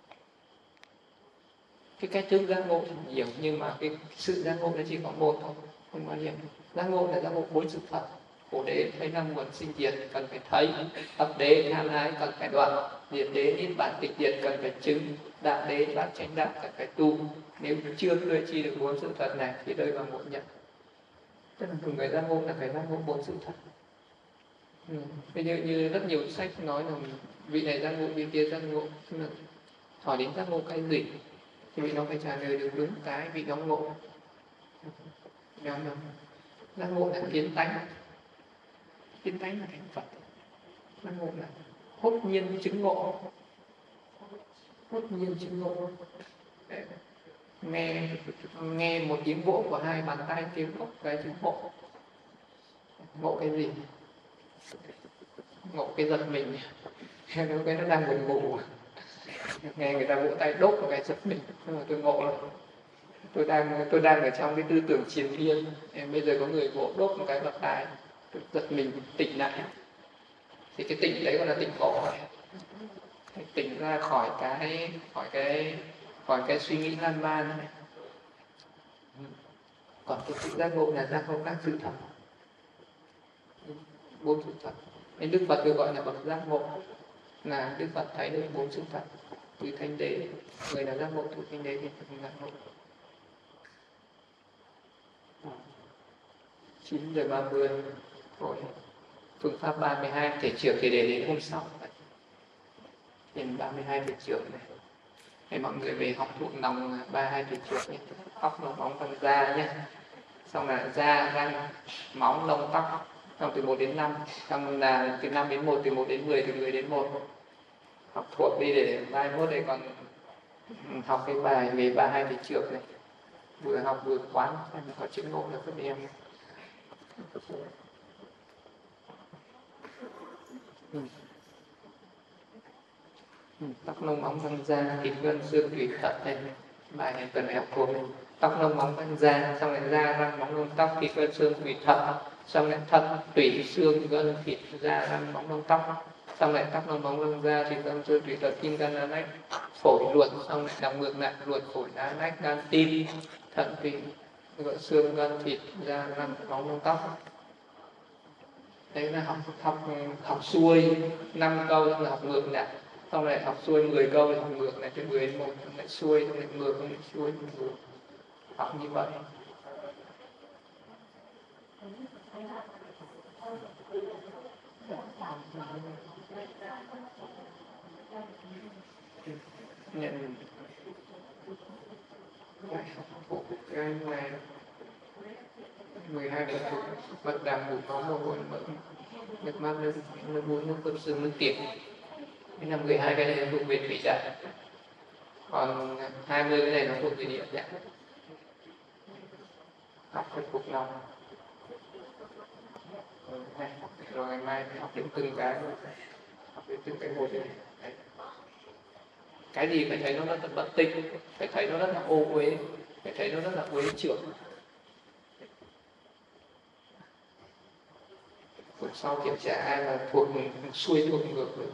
S1: Cái cách thức giác ngộ thì nhiều, nhưng mà cái sự giác ngộ nó chỉ có một thôi, không có nhiều. Giác ngộ là giác ngộ 4 sự thật. Khổ đế, thấy năm nguồn sinh diệt, cần phải thấy. Tập đế, tham ái, cần phải đoạn. Diệt đế, niết bản tịch diệt, cần phải chứng. Đạo đế, bát chánh đạo, cần phải tu. Nếu chưa luyện chi được 4 sự thật này thì rơi vào ngộ nhập. Tức là người giác ngộ là phải giác ngộ 4 sự thật. Bây giờ như rất nhiều sách nói là vị này giác ngộ, vị kia giác ngộ, nhưng mà hỏi đến giác ngộ cái gì thì vị nó phải trả lời được đúng cái vị nó ngộ. Giác ngộ là kiến tánh, kiến tánh là thành Phật. Giác ngộ là hốt nhiên chứng ngộ, hốt nhiên chứng ngộ. Nghe một tiếng vỗ của 2 bàn tay, tiếng vỗ cái chứng ngộ. Ngộ cái gì? Ngộ cái giật mình, nếu cái nó đang buồn ngủ, nghe người ta vỗ tay đốt vào cái giật mình, nhưng mà tôi ngộ rồi. tôi đang ở trong cái tư tưởng triền miên. Bây giờ có người vỗ đốt một cái vào tai, tôi giật mình tỉnh lại. Thì cái tỉnh đấy gọi là tỉnh ngộ rồi. Tỉnh ra khỏi cái suy nghĩ lan man này. Còn cái sự giác ngộ là giác ngộ các sự thật, bốn sự thật. Nên Đức Phật được gọi là bậc giác ngộ, là Đức Phật thấy được bốn sự thật từ Thánh Đế. Người là giác ngộ từ Thánh Đế thì phải giác ngộ. 9:30 rồi. Phương pháp 32 thể trưởng thì để đến hôm sau. Đến 32 thể trưởng này. Để mọi người về học thuộc lòng 32 thể trưởng nhé. Tóc lông móng răng da nhé. Xong là da, răng, móng, lông, tóc. Xong từ 1 đến 5. Xong là từ 5 đến 1, từ 1 đến 10, từ 10 đến 1. Học thuộc đi để mai mốt để còn học cái bài về 32 thể trưởng này. Vừa học vừa quán, có chữ ngộ là các em. Tóc lông móng răng da, thịt gân xương tủy thận này, bài này cần ép thuộc này. Tóc lông móng răng da, xong lại da răng móng lông tóc, thịt gân xương tủy thận, xong lại thận tủy xương gân thịt da răng móng lông tóc, xong lại tóc lông móng răng da, thịt gân xương tủy thận, tim gan lá nách, phổi ruột, xong lại đọc ngược lại ruột phổi lá nách gan tim thận tủy gân xương gân thịt da răng móng lông tóc. Đấy là học xuôi 5 câu, xong là học ngược lại, xong lại học xuôi 10 câu, học ngược lại từ 10 đến 1, xong lại xuôi, xong lại ngược, xong lại xuôi, ngược. Học như vậy. Nhận cái này 12 lần thuộc vận đàm bụi máu mồ hôi mỡ nước mắt nước mũi nước cơm xương nước tiểu. Cái là 12 cái này thuộc về thủy đại, còn 20 cái này nó thuộc về địa đại. Học phải thuộc lòng. Rồi ngày mai học đến từng cái, học đến từng cái một. Cái gì phải thấy nó rất là bất tinh, phải thấy nó rất là ô uế, phải thấy nó rất là uế trưởng. Cuộc sau kiểm tra ai là thuộc xuôi thuộc ngược rồi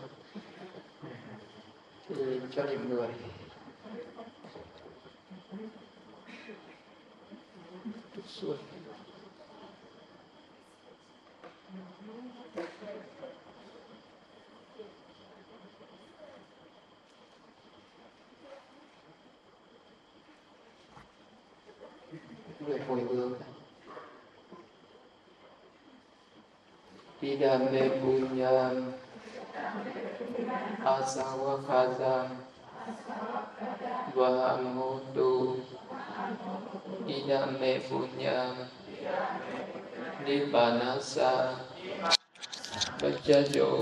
S1: thì cho điểm 10. Thuộc xuôi. Người hồi hướng. Idame punyam asawakadam vahamutu idame punyam nibbanasa vajajo